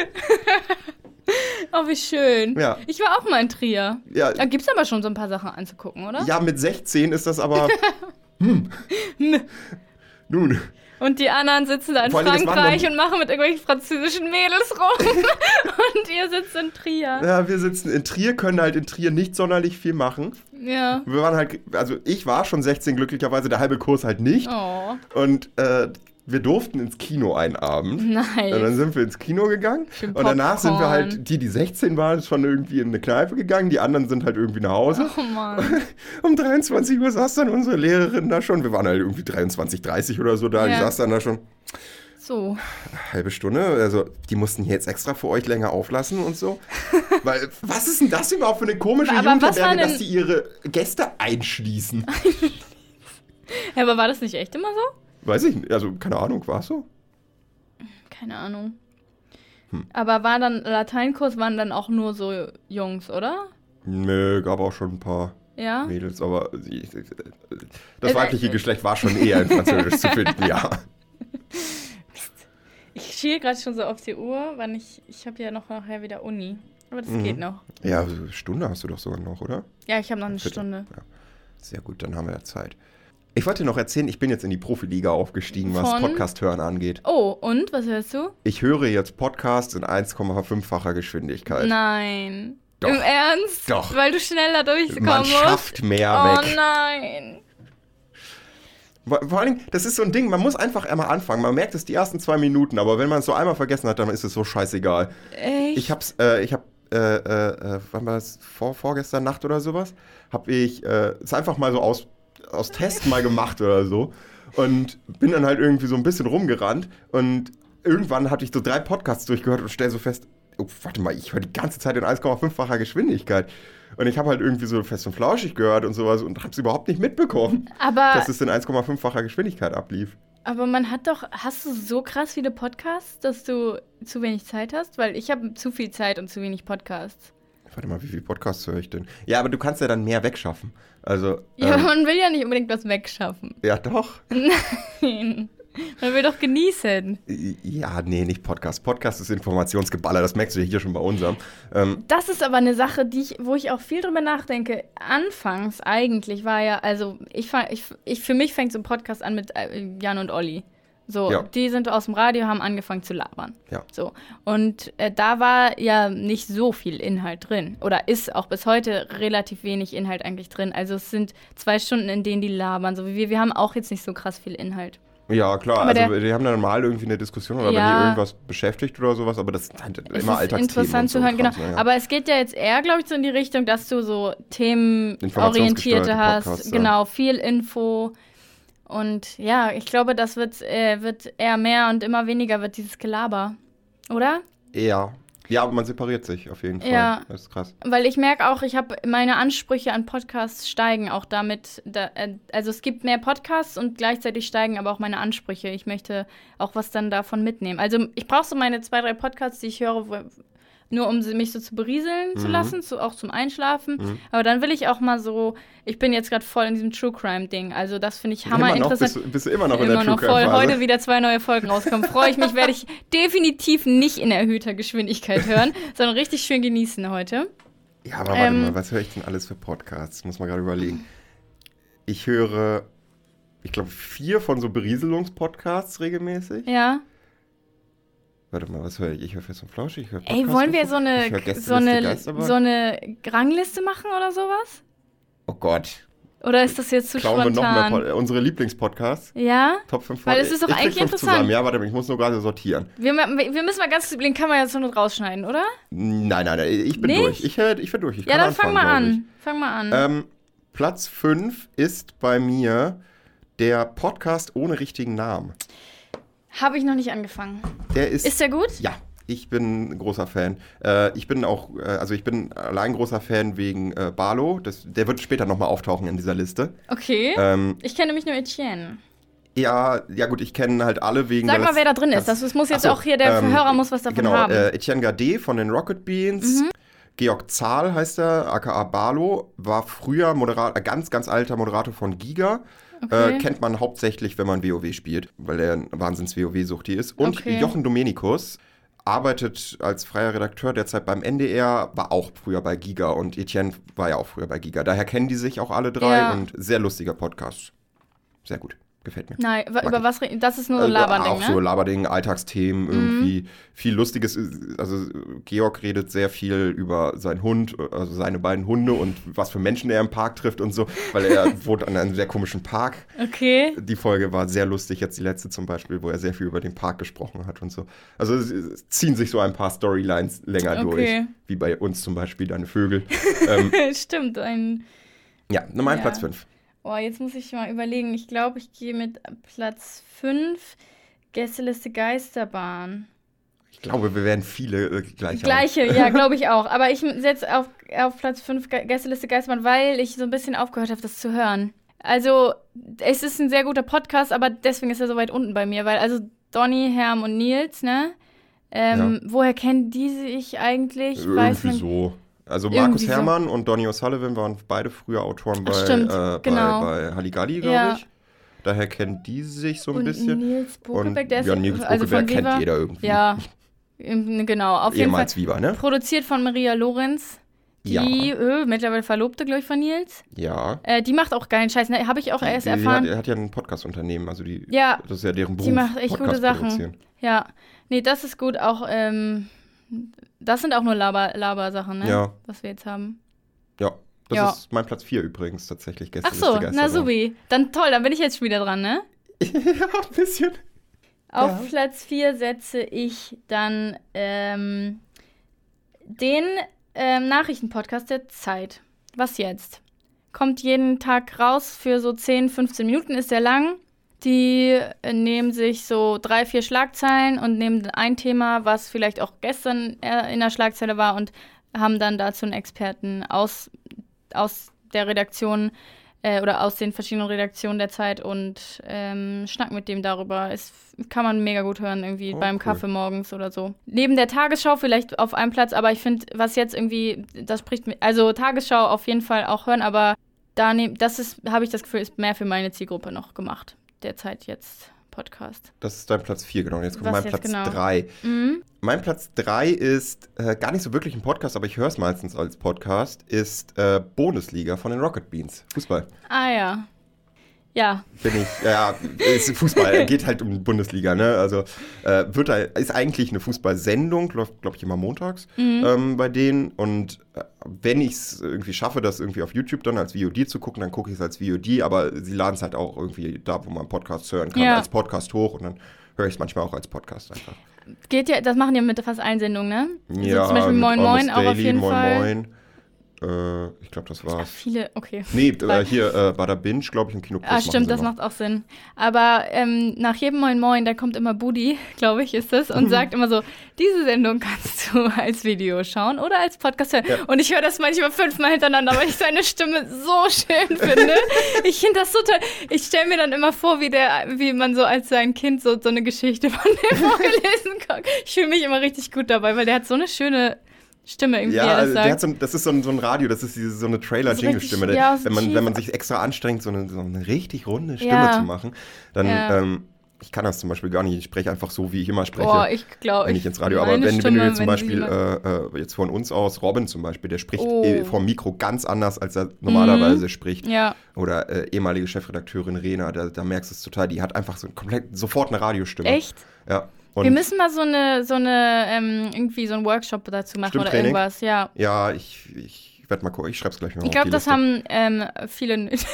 Oh, wie schön. Ja. Ich war auch mal in Trier. Ja. Da gibt's aber schon so ein paar Sachen anzugucken, oder? Ja, mit 16 ist das aber... Nun, Und die anderen sitzen da in Vor allem, das waren Frankreich und machen mit irgendwelchen französischen Mädels rum. Und ihr sitzt in Trier. Ja, wir sitzen in Trier, können halt in Trier nicht sonderlich viel machen. Ja. Wir waren halt, also ich war schon 16 glücklicherweise, der halbe Kurs halt nicht. Oh. Und wir durften ins Kino einen Abend. Nice. Und dann sind wir ins Kino gegangen. Schön Und danach sind wir Popcorn. halt, die 16 waren, schon irgendwie in eine Kneipe gegangen. Die anderen sind halt irgendwie nach Hause. Oh Mann. Um 23 Uhr saß dann unsere Lehrerin da schon. Wir waren halt irgendwie 23:30 oder so da. Ja. Die saß dann da schon. So. Halbe Stunde, also die mussten hier jetzt extra für euch länger auflassen und so. Weil, was ist denn das überhaupt für eine komische Aber was war Jugendherberge, denn- dass die ihre Gäste einschließen? Ja, aber war das nicht echt immer so? Weiß ich nicht, also keine Ahnung, war es so? Keine Ahnung. Aber war dann Lateinkurs, waren dann auch nur so Jungs, oder? Nö, gab auch schon ein paar Ja? Mädels, aber das weibliche Geschlecht war schon eher in Französisch zu finden, ja. Ich schiele gerade schon so auf die Uhr, wann ich habe ja noch nachher wieder Uni. Aber das geht noch. Ja, also eine Stunde hast du doch sogar noch, oder? Ja, ich habe noch eine Bitte. Stunde. Ja. Sehr gut, dann haben wir ja Zeit. Ich wollte dir noch erzählen, ich bin jetzt in die Profiliga aufgestiegen, was Von? Podcast-Hören angeht. Oh, und? Was hörst du? Ich höre jetzt Podcasts in 1,5-facher Geschwindigkeit. Nein. Doch. Im Ernst? Doch. Weil du schneller durchkommen Man musst? schafft mehr Oh weg. nein. Vor allem, das ist so ein Ding, man muss einfach einmal anfangen. Man merkt es die ersten 2 Minuten, aber wenn man es so einmal vergessen hat, dann ist es so scheißegal. Echt? Wann war das? Vorgestern Nacht oder sowas? Habe ich es einfach mal so aus Test mal gemacht oder so. Und bin dann halt irgendwie so ein bisschen rumgerannt. Und irgendwann hatte ich so 3 Podcasts durchgehört und stell so fest, oh, warte mal, ich höre die ganze Zeit in 1,5-facher Geschwindigkeit. Und ich habe halt irgendwie so Fest und Flauschig gehört und sowas und habe es überhaupt nicht mitbekommen, dass es in 1,5-facher Geschwindigkeit ablief. Aber man hat doch, hast du so krass viele Podcasts, dass du zu wenig Zeit hast? Weil ich habe zu viel Zeit und zu wenig Podcasts. Warte mal, wie viele Podcasts höre ich denn? Ja, aber du kannst ja dann mehr wegschaffen. Also, Ja, aber man will ja nicht unbedingt was wegschaffen. ja doch. Nein. Man will doch genießen. Ja, nee, nicht Podcast. Podcast ist Informationsgeballer, das merkst du hier schon bei unserem. Das ist aber eine Sache, wo ich auch viel drüber nachdenke. Anfangs eigentlich war ja, also für mich fängt so ein Podcast an mit Jan und Olli. So, Ja. Die sind aus dem Radio, haben angefangen zu labern. Ja. So. Und da war ja nicht so viel Inhalt drin. Oder ist auch bis heute relativ wenig Inhalt eigentlich drin. Also es sind 2 Stunden, in denen die labern. So wie wir haben auch jetzt nicht so krass viel Inhalt. Ja, klar, Aber also die haben dann mal irgendwie eine Diskussion oder wenn Ja. die irgendwas beschäftigt oder sowas, aber das sind halt Es immer ist Alltagsthemen interessant und so zu hören, genau. Krams, ne, ja. Aber es geht ja jetzt eher, glaube ich, so in die Richtung, dass du so themenorientierte Informationsgesteuerte hast. Podcasts, ja. Genau, viel Info. Und ja, ich glaube, das wird eher mehr und immer weniger wird dieses Gelaber. Oder? Ja, aber man separiert sich auf jeden Fall. Ja. Das ist krass. Weil ich merke auch, ich habe meine Ansprüche an Podcasts steigen auch damit. Also es gibt mehr Podcasts und gleichzeitig steigen aber auch meine Ansprüche. Ich möchte auch was dann davon mitnehmen. Also ich brauche so meine 2, 3 Podcasts, die ich höre, nur um mich so zu berieseln zu lassen, auch zum Einschlafen. Aber dann will ich auch mal so, ich bin jetzt gerade voll in diesem True Crime Ding. Also das finde ich hammer interessant. Bist du immer noch in der True Crime voll. Phase? Heute wieder 2 neue Folgen rauskommen. Freue ich mich, werde ich definitiv nicht in erhöhter Geschwindigkeit hören, sondern richtig schön genießen heute. Ja, aber warte mal, was höre ich denn alles für Podcasts? Muss man gerade überlegen. Ich höre, ich glaube, 4 von so Berieselungspodcasts regelmäßig. Ja. Warte mal, was höre ich? Ich höre Fest und Flauschig, ich höre Ey, wollen wir so Ich höre Gästeliste so eine Rangliste machen oder sowas? Oh Gott. Oder ist das jetzt zu Klauen wir noch spontan? mehr unsere Lieblingspodcasts. Ja? Top 5 Weil es ist doch ich krieg eigentlich 5 interessant. zusammen. Ja, warte mal, ich muss nur gerade sortieren. Wir müssen mal ganz, den kann man jetzt nur rausschneiden, oder? Nein, ich bin Nicht? durch. Ich bin durch. Ich Ja, kann dann anfangen, fang mal glaub ich. an. Fang mal an. Platz 5 ist bei mir der Podcast ohne richtigen Namen. Habe ich noch nicht angefangen. Der ist. Ist der gut? Ja, ich bin ein großer Fan. Ich bin allein großer Fan wegen Barlow. Der wird später nochmal auftauchen in dieser Liste. Okay. Ich kenne nämlich nur Etienne. Ja, gut, ich kenne halt alle wegen. Sag mal, wer da drin ist. Das muss jetzt auch hier, der Hörer muss was davon haben. Etienne Gardet von den Rocket Beans. Georg Zahl heißt er, aka Barlow, war früher ganz, ganz alter Moderator von Giga. Okay. Kennt man hauptsächlich, wenn man WoW spielt, weil er ein Wahnsinns-WoW-Suchti ist. Und Okay. Jochen Domenikus arbeitet als freier Redakteur derzeit beim NDR, war auch früher bei Giga und Etienne war ja auch früher bei Giga. Daher kennen die sich auch alle 3 Ja. und sehr lustiger Podcast. Sehr gut. Gefällt mir. Nein, über was reden? Das ist nur so ein Laberding, auch ne? so Laberding, Alltagsthemen, irgendwie viel Lustiges. Also Georg redet sehr viel über seinen Hund, also seine beiden Hunde und was für Menschen er im Park trifft und so, weil er wohnt an einem sehr komischen Park. Okay. Die Folge war sehr lustig, jetzt die letzte zum Beispiel, wo er sehr viel über den Park gesprochen hat und so. Also es ziehen sich so ein paar Storylines länger durch, wie bei uns zum Beispiel Deine Vögel. Stimmt, Ja, mein Platz 5. Oh, jetzt muss ich mal überlegen. Ich glaube, ich gehe mit Platz 5 Gästeliste Geisterbahn. Ich glaube, wir werden viele Gleiche, ja, glaube ich auch. Aber ich setze auf Platz 5 Gästeliste Geisterbahn, weil ich so ein bisschen aufgehört habe, das zu hören. Also, es ist ein sehr guter Podcast, aber deswegen ist er so weit unten bei mir. Weil, also, Donny, Herm und Nils, ne? Woher kennen die sich eigentlich? Irgendwie so. Also Markus Herrmann und Donny O'Sullivan waren beide früher Autoren bei Halligalli, glaube ich. Daher kennen die sich so ein bisschen. Nils Bokelberg, der ist Nils Bokelberg kennt jeder irgendwie. Ja, genau. Auf jeden Fall. Viva, ne? Produziert von Maria Lorenz, die mittlerweile Verlobte, glaube ich, von Nils. Ja. Die macht auch geilen Scheiß. Ne? Habe ich auch erst erfahren. Die hat ja ein Podcast-Unternehmen, also das ist ja deren Beruf. Die macht echt gute Sachen. Ja, nee, das ist gut. Auch, das sind auch nur Laber-Sachen, ne? Ja. Was wir jetzt haben. Ja, das ist mein Platz 4 übrigens tatsächlich. Ach so, na subi. Dann toll, dann bin ich jetzt schon wieder dran, ne? Ja, ein bisschen. Auf Platz 4 setze ich dann den Nachrichtenpodcast der Zeit. Was jetzt? Kommt jeden Tag raus für so 10, 15 Minuten, ist sehr lang. Die nehmen sich so 3, 4 Schlagzeilen und nehmen ein Thema, was vielleicht auch gestern in der Schlagzeile war und haben dann dazu einen Experten aus der Redaktion oder aus den verschiedenen Redaktionen der Zeit und schnacken mit dem darüber. Kann man mega gut hören, irgendwie beim Kaffee morgens oder so. Neben der Tagesschau vielleicht auf einem Platz, aber ich finde, was jetzt irgendwie, das spricht mir, also Tagesschau auf jeden Fall auch hören, aber habe ich das Gefühl, ist mehr für meine Zielgruppe noch gemacht. Derzeit jetzt Podcast. Das ist dein Platz 4, genau. Jetzt kommt mein Platz 3. Mein Platz 3 ist gar nicht so wirklich ein Podcast, aber ich höre es meistens als Podcast, ist Bundesliga von den Rocket Beans. Fußball. Ah ja. Ja. Ist Fußball, geht halt um Bundesliga, ne? Also ist eigentlich eine Fußballsendung, läuft, glaube ich, immer montags bei denen. Und wenn ich es irgendwie schaffe, das irgendwie auf YouTube dann als VOD zu gucken, dann gucke ich es als VOD, aber sie laden es halt auch irgendwie da, wo man Podcasts hören kann, als Podcast hoch und dann höre ich es manchmal auch als Podcast einfach. Geht ja, das machen die mit fast Einsendungen, ne? Ja, so zum Beispiel Moin Moin auch auf jeden Fall. Moin. Ich glaube, das war's. Viele, okay. Nee, hier Bada Binge, glaube ich, im Kino Plus. Stimmt, das macht auch Sinn. Aber nach jedem Moin Moin, da kommt immer Budi, glaube ich, ist das, und sagt immer so, diese Sendung kannst du als Video schauen oder als Podcast hören. Ja. Und ich höre das manchmal 5-mal hintereinander, weil ich seine Stimme so schön finde. Ich finde das so toll. Ich stelle mir dann immer vor, wie man so als sein Kind so eine Geschichte von dem vorgelesen kann. Ich fühle mich immer richtig gut dabei, weil der hat so eine schöne Stimme irgendwie, ja, also das ist so ein Radio, das ist so eine Trailer-Jingle-Stimme. Ja, wenn man sich extra anstrengt, so eine richtig runde Stimme zu machen, dann, ich kann das zum Beispiel gar nicht, ich spreche einfach so, wie ich immer spreche, wenn ich ins Radio, aber wenn du jetzt zum Beispiel, jetzt von uns aus, Robin zum Beispiel, der spricht vor dem Mikro ganz anders, als er normalerweise spricht. Ja. Oder ehemalige Chefredakteurin Rena, da merkst du es total, die hat einfach sofort eine Radiostimme. Echt? Ja. Und wir müssen mal irgendwie so einen Workshop dazu machen oder irgendwas, ja. Ja, ich werde mal gucken, ich schreibe es gleich mal auf. Ich glaube, das haben viele nötig.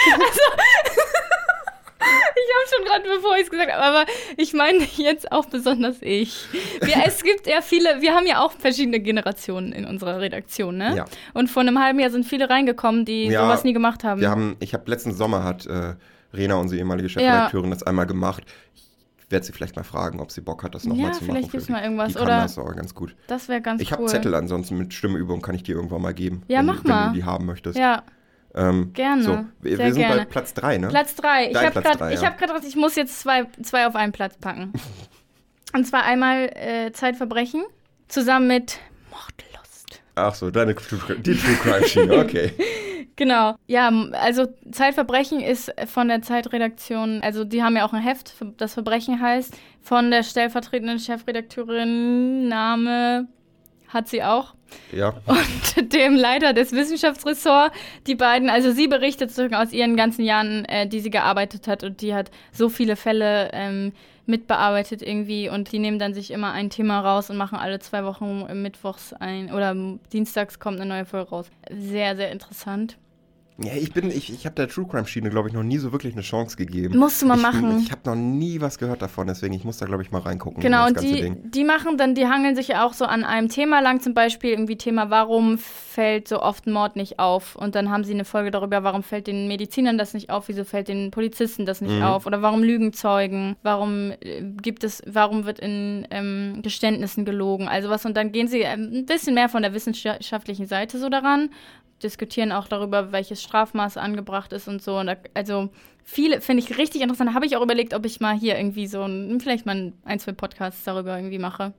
Ich habe schon gerade, bevor ich es gesagt habe, aber ich meine jetzt auch besonders ich. Es gibt ja viele, wir haben ja auch verschiedene Generationen in unserer Redaktion, ne? Ja. Und vor einem halben Jahr sind viele reingekommen, die sowas nie gemacht haben. Ich habe letzten Sommer hat Rena, unsere ehemalige Chefredakteurin, das einmal gemacht. Ich werde sie vielleicht mal fragen, ob sie Bock hat, das nochmal zu machen. Ja, vielleicht gibt es mal irgendwas. Die kann das auch ganz gut. Das wäre ganz cool. Ich habe Zettel ansonsten mit Stimmübung, kann ich dir irgendwann mal geben. Ja, mach mal. Wenn du die haben möchtest. Ja, gerne. So, wir sind gerne. bei Platz 3, ne? Platz 3. Ich habe gerade gedacht, ich muss jetzt zwei auf einen Platz packen. Und zwar einmal Zeitverbrechen zusammen mit Mordlust. Ach so, die True Crime Schiene, okay. Genau. Ja, also Zeitverbrechen ist von der Zeitredaktion, also die haben ja auch ein Heft, das Verbrechen heißt, von der stellvertretenden Chefredakteurin, Name hat sie auch. Ja. Und dem Leiter des Wissenschaftsressorts, die beiden, also sie berichtet aus ihren ganzen Jahren, die sie gearbeitet hat und die hat so viele Fälle mitbearbeitet irgendwie und die nehmen dann sich immer ein Thema raus und machen alle 2 Wochen mittwochs oder dienstags kommt eine neue Folge raus. Sehr, sehr interessant. Ja, ich habe der True Crime Schiene, glaube ich, noch nie so wirklich eine Chance gegeben. Musst du mal machen. Ich habe noch nie was gehört davon, deswegen ich muss da, glaube ich, mal reingucken. Genau, in und das ganze Ding. die hangeln sich ja auch so an einem Thema lang, zum Beispiel irgendwie Thema, warum fällt so oft Mord nicht auf? Und dann haben sie eine Folge darüber, warum fällt den Medizinern das nicht auf, wieso fällt den Polizisten das nicht auf? Oder warum lügen Zeugen? Warum wird in Geständnissen gelogen? Also was, und dann gehen sie ein bisschen mehr von der wissenschaftlichen Seite so daran, diskutieren auch darüber, welches Strafmaß angebracht ist und so. Und also viele finde ich richtig interessant. Da habe ich auch überlegt, ob ich mal hier irgendwie vielleicht mal 2 Podcasts darüber irgendwie mache.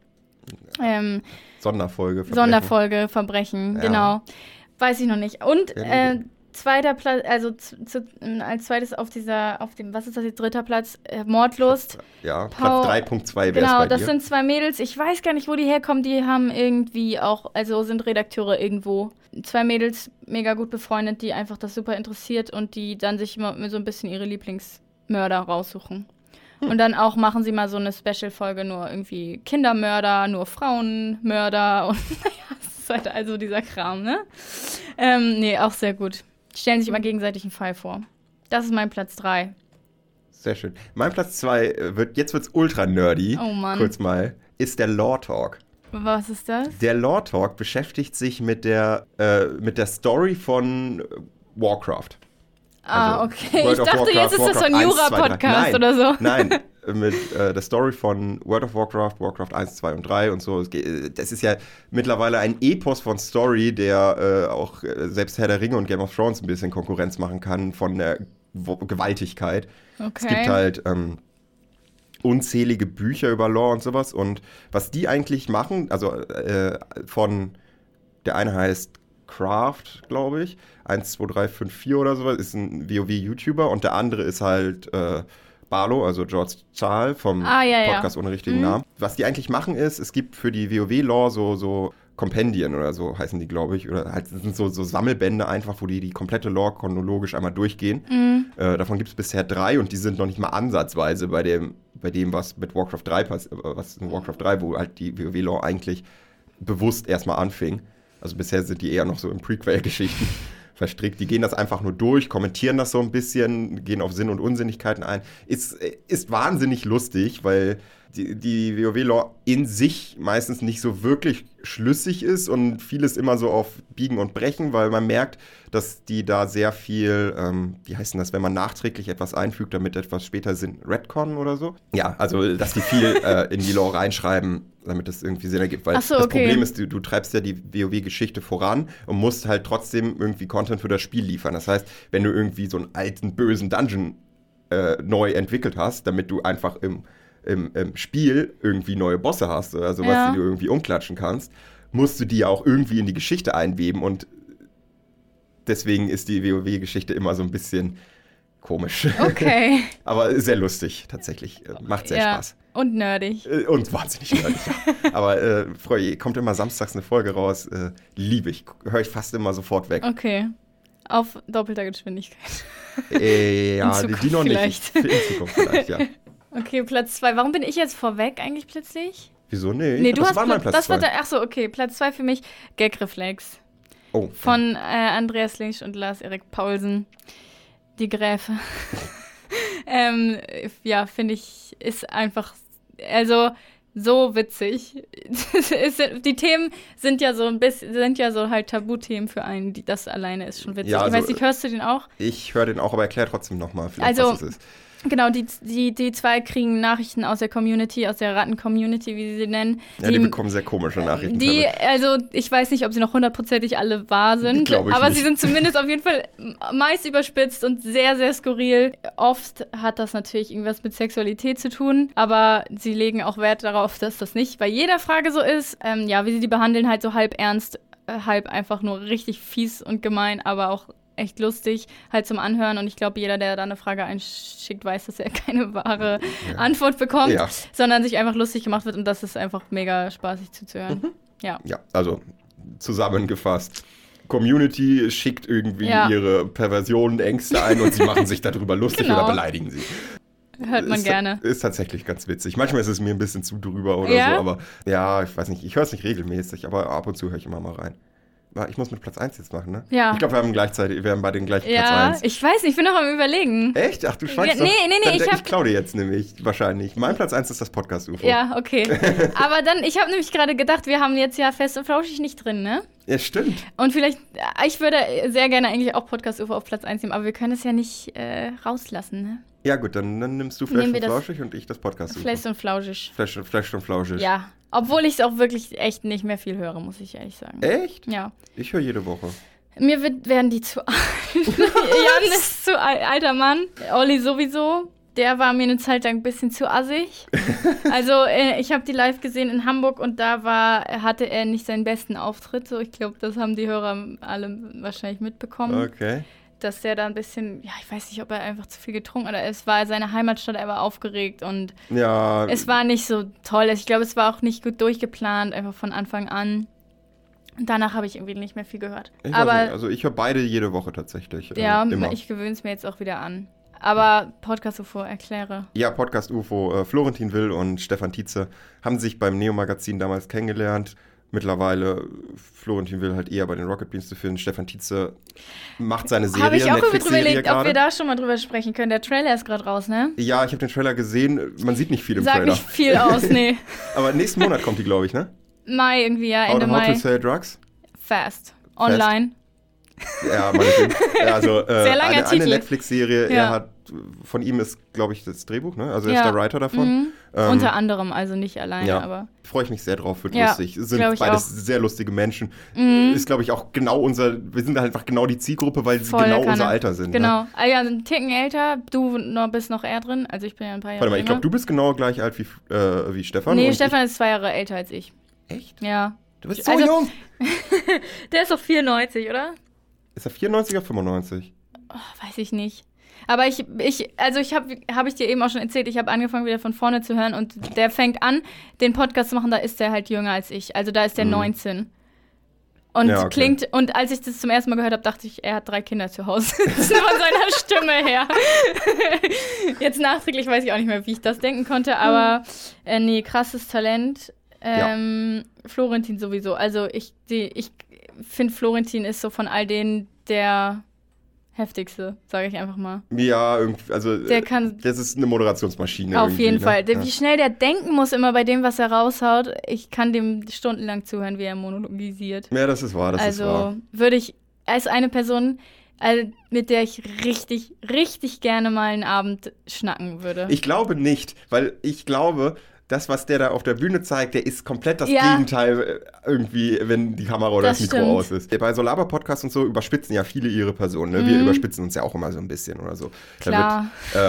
Sonderfolge Verbrechen, ja. Genau. Weiß ich noch nicht. Und zweiter Platz, also als zweites auf dem, was ist das jetzt, 3. Platz, Mordlust. Ja, Platz 3.2 wäre es bei dir. Genau, das sind 2 Mädels. Ich weiß gar nicht, wo die herkommen. Die haben irgendwie auch, also sind Redakteure irgendwo. 2 Mädels, mega gut befreundet, die einfach das super interessiert und die dann sich immer so ein bisschen ihre Lieblingsmörder raussuchen. Und dann auch machen sie mal so eine Special-Folge, nur irgendwie Kindermörder, nur Frauenmörder und naja, das ist halt also dieser Kram, ne? Nee, auch sehr gut. Die stellen sich immer gegenseitig einen Fall vor. Das ist mein Platz 3. Sehr schön. Mein Platz 2 wird's ultra nerdy. Oh Mann. Kurz mal, ist der Law Talk. Was ist das? Der Law Talk beschäftigt sich mit der Story von Warcraft. Also okay. Ich dachte, jetzt ist das so ein Jura-Podcast oder so. Nein, mit der Story von World of Warcraft, Warcraft 1, 2 und 3 und so. Das ist ja mittlerweile ein Epos von Story, der auch selbst Herr der Ringe und Game of Thrones ein bisschen Konkurrenz machen kann von der Gewaltigkeit. Okay. Es gibt halt unzählige Bücher über Lore und sowas. Und was die eigentlich machen, also der eine heißt Craft, glaube ich, 1, 2, 3, 5, 4 oder sowas, ist ein WoW-YouTuber und der andere ist halt Barlow, also George Zahl vom Podcast ohne richtigen Namen. Was die eigentlich machen ist, es gibt für die WoW-Lore so Kompendien oder so heißen die, glaube ich, oder halt sind so Sammelbände einfach, wo die komplette Lore chronologisch einmal durchgehen. Davon gibt es bisher 3 und die sind noch nicht mal ansatzweise bei dem, was mit Warcraft 3 was in Warcraft 3, wo halt die WoW-Lore eigentlich bewusst erstmal anfing. Also bisher sind die eher noch so in Prequel-Geschichten verstrickt. Die gehen das einfach nur durch, kommentieren das so ein bisschen, gehen auf Sinn und Unsinnigkeiten ein. Ist wahnsinnig lustig, weil die WoW-Lore in sich meistens nicht so wirklich schlüssig ist und vieles immer so auf Biegen und Brechen, weil man merkt, dass die da sehr viel, wie heißt denn das, wenn man nachträglich etwas einfügt, damit etwas später Sinn, Retcon oder so? Ja, also, dass die viel in die Lore reinschreiben, damit das irgendwie Sinn ergibt, weil das Problem ist, du treibst ja die WoW-Geschichte voran und musst halt trotzdem irgendwie Content für das Spiel liefern. Das heißt, wenn du irgendwie so einen alten, bösen Dungeon neu entwickelt hast, damit du einfach im Spiel irgendwie neue Bosse hast oder sowas, die du irgendwie umklatschen kannst, musst du die ja auch irgendwie in die Geschichte einweben und deswegen ist die WoW-Geschichte immer so ein bisschen komisch. Okay. Aber sehr lustig, tatsächlich. Macht sehr Spaß. Und nerdig. Und wahnsinnig nerdig, ja. Aber kommt immer samstags eine Folge raus. Liebe ich. Höre ich fast immer sofort weg. Okay. Auf doppelter Geschwindigkeit. Ja, die noch vielleicht. Nicht. In Zukunft vielleicht, ja. Okay, Platz 2. Warum bin ich jetzt vorweg eigentlich plötzlich? Wieso? Nee, du hast mein Platz 2. Achso, okay. Platz 2 für mich, Gagreflex. Oh. Von Andreas Linsch und Lars-Erik Paulsen. Die Gräfe. Ja, finde ich, ist einfach, also so witzig. Die Themen sind ja so ein bisschen, halt Tabuthemen für einen, das alleine ist schon witzig. Ja, also, ich weiß nicht, hörst du den auch? Ich höre den auch, aber erklär trotzdem nochmal, vielleicht, was es ist. Genau, die 2 kriegen Nachrichten aus der Community, aus der Ratten-Community, wie sie sie nennen. Ja, die bekommen sehr komische Nachrichten. Also ich weiß nicht, ob sie noch 100%ig alle wahr sind, aber nicht. Sie sind zumindest auf jeden Fall meist überspitzt und sehr, sehr skurril. Oft hat das natürlich irgendwas mit Sexualität zu tun, aber sie legen auch Wert darauf, dass das nicht bei jeder Frage so ist. Wie sie die behandeln, halt so halb ernst, halb einfach nur richtig fies und gemein, aber auch echt lustig, halt zum Anhören. Und ich glaube, jeder, der da eine Frage einschickt, weiß, dass er keine wahre Antwort bekommt, sondern sich einfach lustig gemacht wird. Und das ist einfach mega spaßig zuzuhören. Ja. Ja, also zusammengefasst. Community schickt irgendwie ihre Perversionen, Ängste ein und sie machen sich darüber lustig oder beleidigen sie. Hört man gerne. Ist tatsächlich ganz witzig. Manchmal ist es mir ein bisschen zu drüber oder so, aber ja, ich weiß nicht, ich höre es nicht regelmäßig, aber ab und zu höre ich immer mal rein. Ich muss mit Platz 1 jetzt machen, ne? Ja. Ich glaube, wir haben bei den gleichen Platz 1. Ja, ich weiß nicht, ich bin noch am Überlegen. Echt? Ach, du schweigst doch. Nee, ich klaue dir jetzt nämlich wahrscheinlich. Mein Platz 1 ist das Podcast-UFO. Ja, okay. Aber dann, ich habe nämlich gerade gedacht, wir haben jetzt ja Fest und Flauschig nicht drin, ne? Ja, stimmt. Und vielleicht, ich würde sehr gerne eigentlich auch Podcast-UFO auf Platz 1 nehmen, aber wir können es ja nicht rauslassen, ne? Ja gut, dann nimmst du Flash und Flauschig und ich das Podcast-UFO. Flash und Flauschig. Flash und Flauschig. Ja, obwohl ich es auch wirklich echt nicht mehr viel höre, muss ich ehrlich sagen. Echt? Ja. Ich höre jede Woche. Mir werden die zu alt. Jan ist zu alter Mann. Olli sowieso. Der war mir eine Zeit lang ein bisschen zu assig. Also ich habe die live gesehen in Hamburg und da hatte er nicht seinen besten Auftritt. So, ich glaube, das haben die Hörer alle wahrscheinlich mitbekommen. Okay. Dass der da ein bisschen, ja, ich weiß nicht, ob er einfach zu viel getrunken hat. Es war seine Heimatstadt, er war aufgeregt und es war nicht so toll. Ich glaube, es war auch nicht gut durchgeplant, einfach von Anfang an. Und danach habe ich irgendwie nicht mehr viel gehört. Also ich höre beide jede Woche tatsächlich. Ja, immer. Ich gewöhne es mir jetzt auch wieder an. Aber Podcast-UFO, erkläre. Ja, Podcast-UFO, Florentin Will und Stefan Tietze haben sich beim Neo-Magazin damals kennengelernt. Mittlerweile Florentin Will halt eher bei den Rocket Beans zu finden. Stefan Tietze macht seine Serie, habe ich auch Netflix-Serie überlegt, ob wir da schon mal drüber sprechen können. Der Trailer ist gerade raus, ne? Ja, ich habe den Trailer gesehen. Man sieht nicht viel im Trailer. Sag nicht viel aus, nee. Aber nächsten Monat kommt die, glaube ich, ne? Mai irgendwie, ja, Ende Mai. How to Sell Drugs? Fast. Online. Ja, meinetwegen. Also sehr langer eine Netflix-Serie. Ja. Von ihm ist, glaube ich, das Drehbuch, ne? Also er ist der Writer davon. Unter anderem, also nicht alleine, aber. Freue ich mich sehr drauf, wird lustig. Sind beides auch sehr lustige Menschen. Ist, glaube ich, auch genau wir sind einfach genau die Zielgruppe, weil sie genau unser Alter sind. Genau. Ne? Ja, ein Ticken älter, du bist noch eher drin, also ich bin ja ein paar Jahre Warte mal, ich glaube, du bist genau gleich alt wie Stefan. Nee, Stefan ist 2 Jahre älter als ich. Echt? Ja. Du bist so jung. Der ist doch 94, oder? Ist er 94 oder 95? Oh, weiß ich nicht. Aber habe ich dir eben auch schon erzählt, ich habe angefangen wieder von vorne zu hören und der fängt an, den Podcast zu machen, da ist der halt jünger als ich. Also da ist der 19. Und klingt, und als ich das zum ersten Mal gehört habe, dachte ich, er hat 3 Kinder zu Hause. Das ist nur von seiner Stimme her. Jetzt nachträglich weiß ich auch nicht mehr, wie ich das denken konnte, aber nee, krasses Talent. Florentin sowieso. Also ich finde, Florentin ist so von all denen der heftigste, sage ich einfach mal. Ja, also das ist eine Moderationsmaschine. Auf jeden Fall. Ne? Wie schnell der denken muss immer bei dem, was er raushaut. Ich kann dem stundenlang zuhören, wie er monologisiert. Ja, das ist wahr, ist wahr. Also würde ich als eine Person, mit der ich richtig, richtig gerne mal einen Abend schnacken würde. Ich glaube nicht, weil ich glaube, das, was der da auf der Bühne zeigt, der ist komplett das Gegenteil irgendwie, wenn die Kamera oder das Mikro aus ist. Bei so Laber-Podcasts und so überspitzen ja viele ihre Personen. Ne? Wir überspitzen uns ja auch immer so ein bisschen oder so. Klar.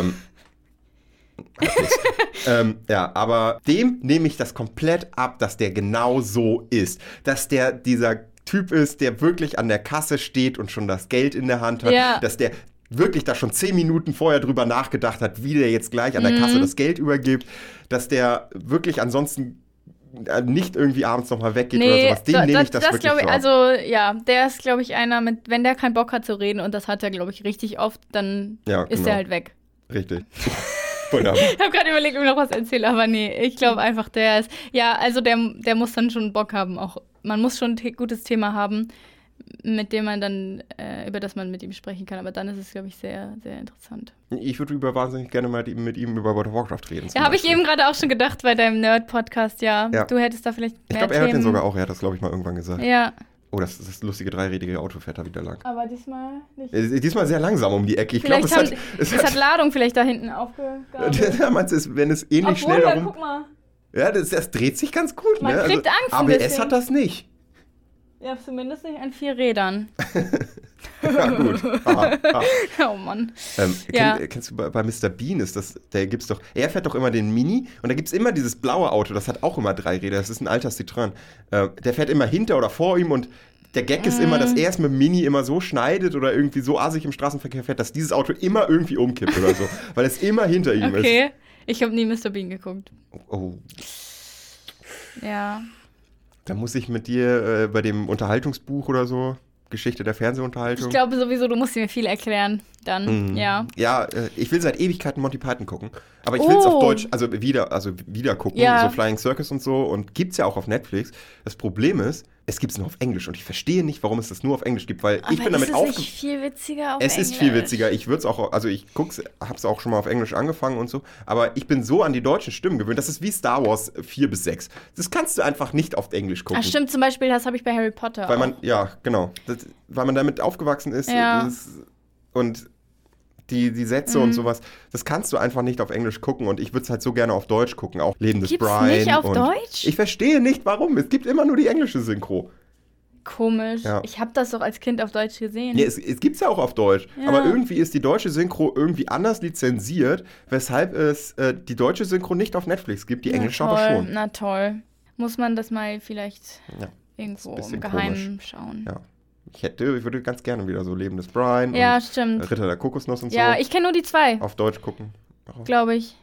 Aber dem nehme ich das komplett ab, dass der genau so ist. Dass der dieser Typ ist, der wirklich an der Kasse steht und schon das Geld in der Hand hat. Ja. Dass der wirklich da schon 10 Minuten vorher drüber nachgedacht hat, wie der jetzt gleich an der Kasse das Geld übergibt, dass der wirklich ansonsten nicht irgendwie abends nochmal weggeht oder sowas. Dem nehme ich das wirklich ich, so ab. Also ja, der ist, glaube ich, einer wenn der keinen Bock hat zu reden, und das hat er, glaube ich, richtig oft, dann ist er halt weg. Richtig. Ich habe gerade überlegt, ob ich noch was erzähle, aber nee, ich glaube einfach, der ist, also der muss dann schon Bock haben, auch man muss schon ein gutes Thema haben, mit dem man dann, über das man mit ihm sprechen kann. Aber dann ist es, glaube ich, sehr, sehr interessant. Ich würde wahnsinnig gerne mal mit ihm über World of Warcraft reden. Ja, habe ich eben gerade auch schon gedacht bei deinem Nerd-Podcast, ja. Du hättest da vielleicht mehr Ich glaube, er hat den sogar auch. Er hat das, glaube ich, mal irgendwann gesagt. Ja. Oh, das lustige dreirädige Auto fährt da wieder lang. Aber diesmal nicht. Diesmal sehr langsam um die Ecke. Ich glaube, es hat Ladung vielleicht da hinten aufgegabelt. Ja, meinst du, wenn es ähnlich schnell darum... guck mal. Ja, das dreht sich ganz gut. Man kriegt Angst ein bisschen. ABS hat das nicht. Ja, zumindest nicht an 4 Rädern. Ja, gut. Oh Mann. Kennst du bei Mr. Bean, er fährt doch immer den Mini und da gibt es immer dieses blaue Auto, das hat auch immer 3 Räder, das ist ein alter Citroën. Der fährt immer hinter oder vor ihm und der Gag ist immer, dass er es mit dem Mini immer so schneidet oder irgendwie so assig im Straßenverkehr fährt, dass dieses Auto immer irgendwie umkippt oder so, weil es immer hinter ihm ist. Okay, ich habe nie Mr. Bean geguckt. Oh. Ja. Da muss ich mit dir bei dem Unterhaltungsbuch oder so, Geschichte der Fernsehunterhaltung. Ich glaube sowieso, du musst mir viel erklären dann, ja. Ja, ich will seit Ewigkeiten Monty Python gucken. Aber ich will es auf Deutsch, also wieder gucken, Ja. so Flying Circus und so. Und gibt's ja auch auf Netflix. Das Problem ist, es gibt's nur auf Englisch. Und ich verstehe nicht, warum es das nur auf Englisch gibt, weil ich bin damit ist es nicht viel witziger auf Es Englisch? ist viel witziger. Ich würde es auch, also ich hab's auch schon mal auf Englisch angefangen und so. Aber ich bin so an die deutschen Stimmen gewöhnt. Das ist wie Star Wars 4 bis 6. Das kannst du einfach nicht auf Englisch gucken. Ach stimmt, zum Beispiel, das habe ich bei Harry Potter Weil auch. man, ja, genau. Weil man damit aufgewachsen ist. Ja. Und die Sätze und sowas, das kannst du einfach nicht auf Englisch gucken. Und ich würde es halt so gerne auf Deutsch gucken. Auch Leben des Gibt's Brian. nicht auf und Deutsch? Ich verstehe nicht, warum. Es gibt immer nur die englische Synchro. Komisch. Ja. Ich habe das doch als Kind auf Deutsch gesehen. Ja, es gibt's ja auch auf Deutsch. Ja. Aber irgendwie ist die deutsche Synchro irgendwie anders lizenziert, weshalb es die deutsche Synchro nicht auf Netflix gibt, die englische aber schon. Na toll. Muss man das mal vielleicht Ja, irgendwo ist ein im bisschen Geheimen schauen. Ja. Ich würde ganz gerne wieder so Leben des Brian Ja, und stimmt. Ritter der Kokosnuss und Ja, so ich kenne nur die 2, auf Deutsch gucken. glaube ich.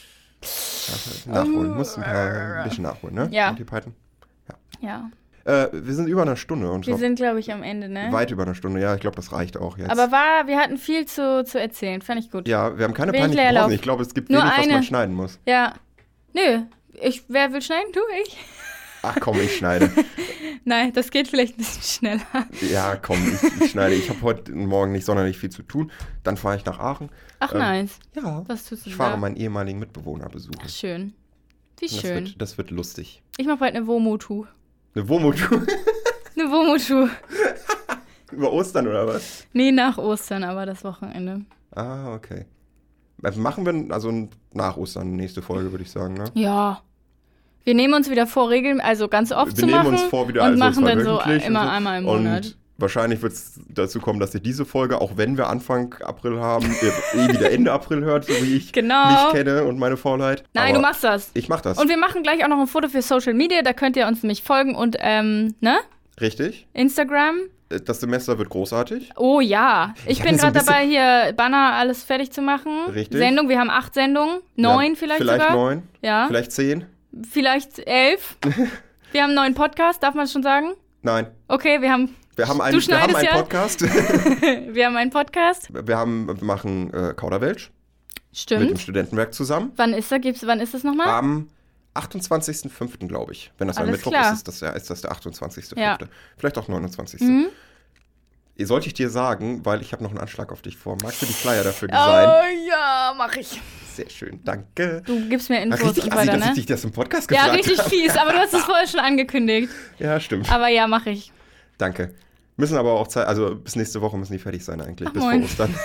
Nachholen. Muss ein bisschen nachholen, ne? Ja. Monty Python. Ja. Wir sind über eine Stunde und Wir so. sind, glaube ich, am Ende, ne? Weit über eine Stunde, ja, ich glaube, das reicht auch jetzt. Aber wir hatten viel zu erzählen. Fand ich gut. ja, wir haben keine Will ich Panik Leerlauf? brauchen. Ich glaube, es gibt Nur wenig, was eine. man schneiden muss. Ja. Nö. Wer will schneiden? Du, ich? Ach komm, ich schneide. Nein, das geht vielleicht ein bisschen schneller. Ja, komm, ich schneide. Ich habe heute Morgen nicht sonderlich viel zu tun. Dann fahre ich nach Aachen. Ach, nice. Ja, Was tust du ich fahre da? meinen ehemaligen Mitbewohner besuchen. Ach, schön. Wie Das schön. das wird lustig. Ich mache bald eine Womotu. Eine Womotour Eine Womotu. über Ostern oder was? Nee, nach Ostern, aber das Wochenende. Ah, okay. Machen wir also nach Ostern nächste Folge, würde ich sagen, ne? Ja. Wir nehmen uns wieder vor, also ganz oft Wir zu nehmen machen uns vor, wieder und also machen dann so zweiwöchentlich immer und so. einmal im Monat. Und wahrscheinlich wird es dazu kommen, dass ihr diese Folge, auch wenn wir Anfang April haben, ihr wieder Ende April hört, so wie ich Genau. mich kenne und meine Faulheit. Nein, Aber du machst das. Ich mach das. Und wir machen gleich auch noch ein Foto für Social Media, da könnt ihr uns nämlich folgen und, ne? Richtig. Instagram. Das Semester wird großartig. Oh ja. Ich hab bin mir so ein gerade dabei, hier Banner alles fertig zu machen. Richtig. Sendung, wir haben 8 Sendungen. 9 Ja, vielleicht vielleicht sogar. 9, Ja. vielleicht 10. Vielleicht 11. Wir haben einen neuen Podcast, darf man es schon sagen? Nein. Okay, wir haben Wir haben einen schneidest ja. Podcast. wir haben einen Podcast. wir machen Kauderwelsch mit dem Stimmt. Studentenwerk zusammen. Wann ist das nochmal? Am 28.05. glaube ich. Wenn das ein Alles Mittwoch klar. ist, ist das der 28.05. Ja. Vielleicht auch 29. Mhm. Sollte ich dir sagen, weil ich habe noch einen Anschlag auf dich vor. Magst du die Flyer dafür designen? Oh ja, mach ich. Sehr schön, danke. Du gibst mir Infos Richtig und assi, weiter, dass ich ne? dich das im Podcast Ja, gefragt richtig habe. fies, aber du hast es vorher schon angekündigt. Ja, stimmt. Aber ja, mach ich. Danke. Müssen aber auch also bis nächste Woche müssen die fertig sein eigentlich, bis moin. vor Ostern.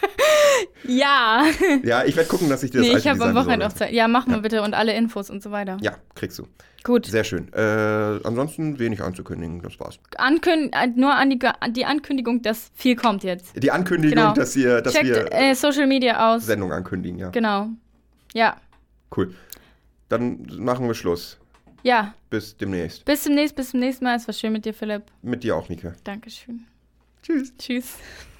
Ja. Ja, ich werde gucken, dass ich dir das Nee, alte ich habe am Design Wochenende auch besorge. Zeit. Ja, mach mal bitte und alle Infos und so weiter. Ja, kriegst du. Gut. Sehr schön. Ansonsten wenig anzukündigen, das war's. Nur an die Ankündigung, dass viel kommt jetzt. Die Ankündigung, Genau. dass wir Checkt Social Media aus. Sendung ankündigen, ja. Genau. Ja. Cool. Dann machen wir Schluss. Ja. Bis demnächst. Bis zum nächsten Mal. Es war schön mit dir, Philipp. Mit dir auch, Nike. Dankeschön. Tschüss. Tschüss.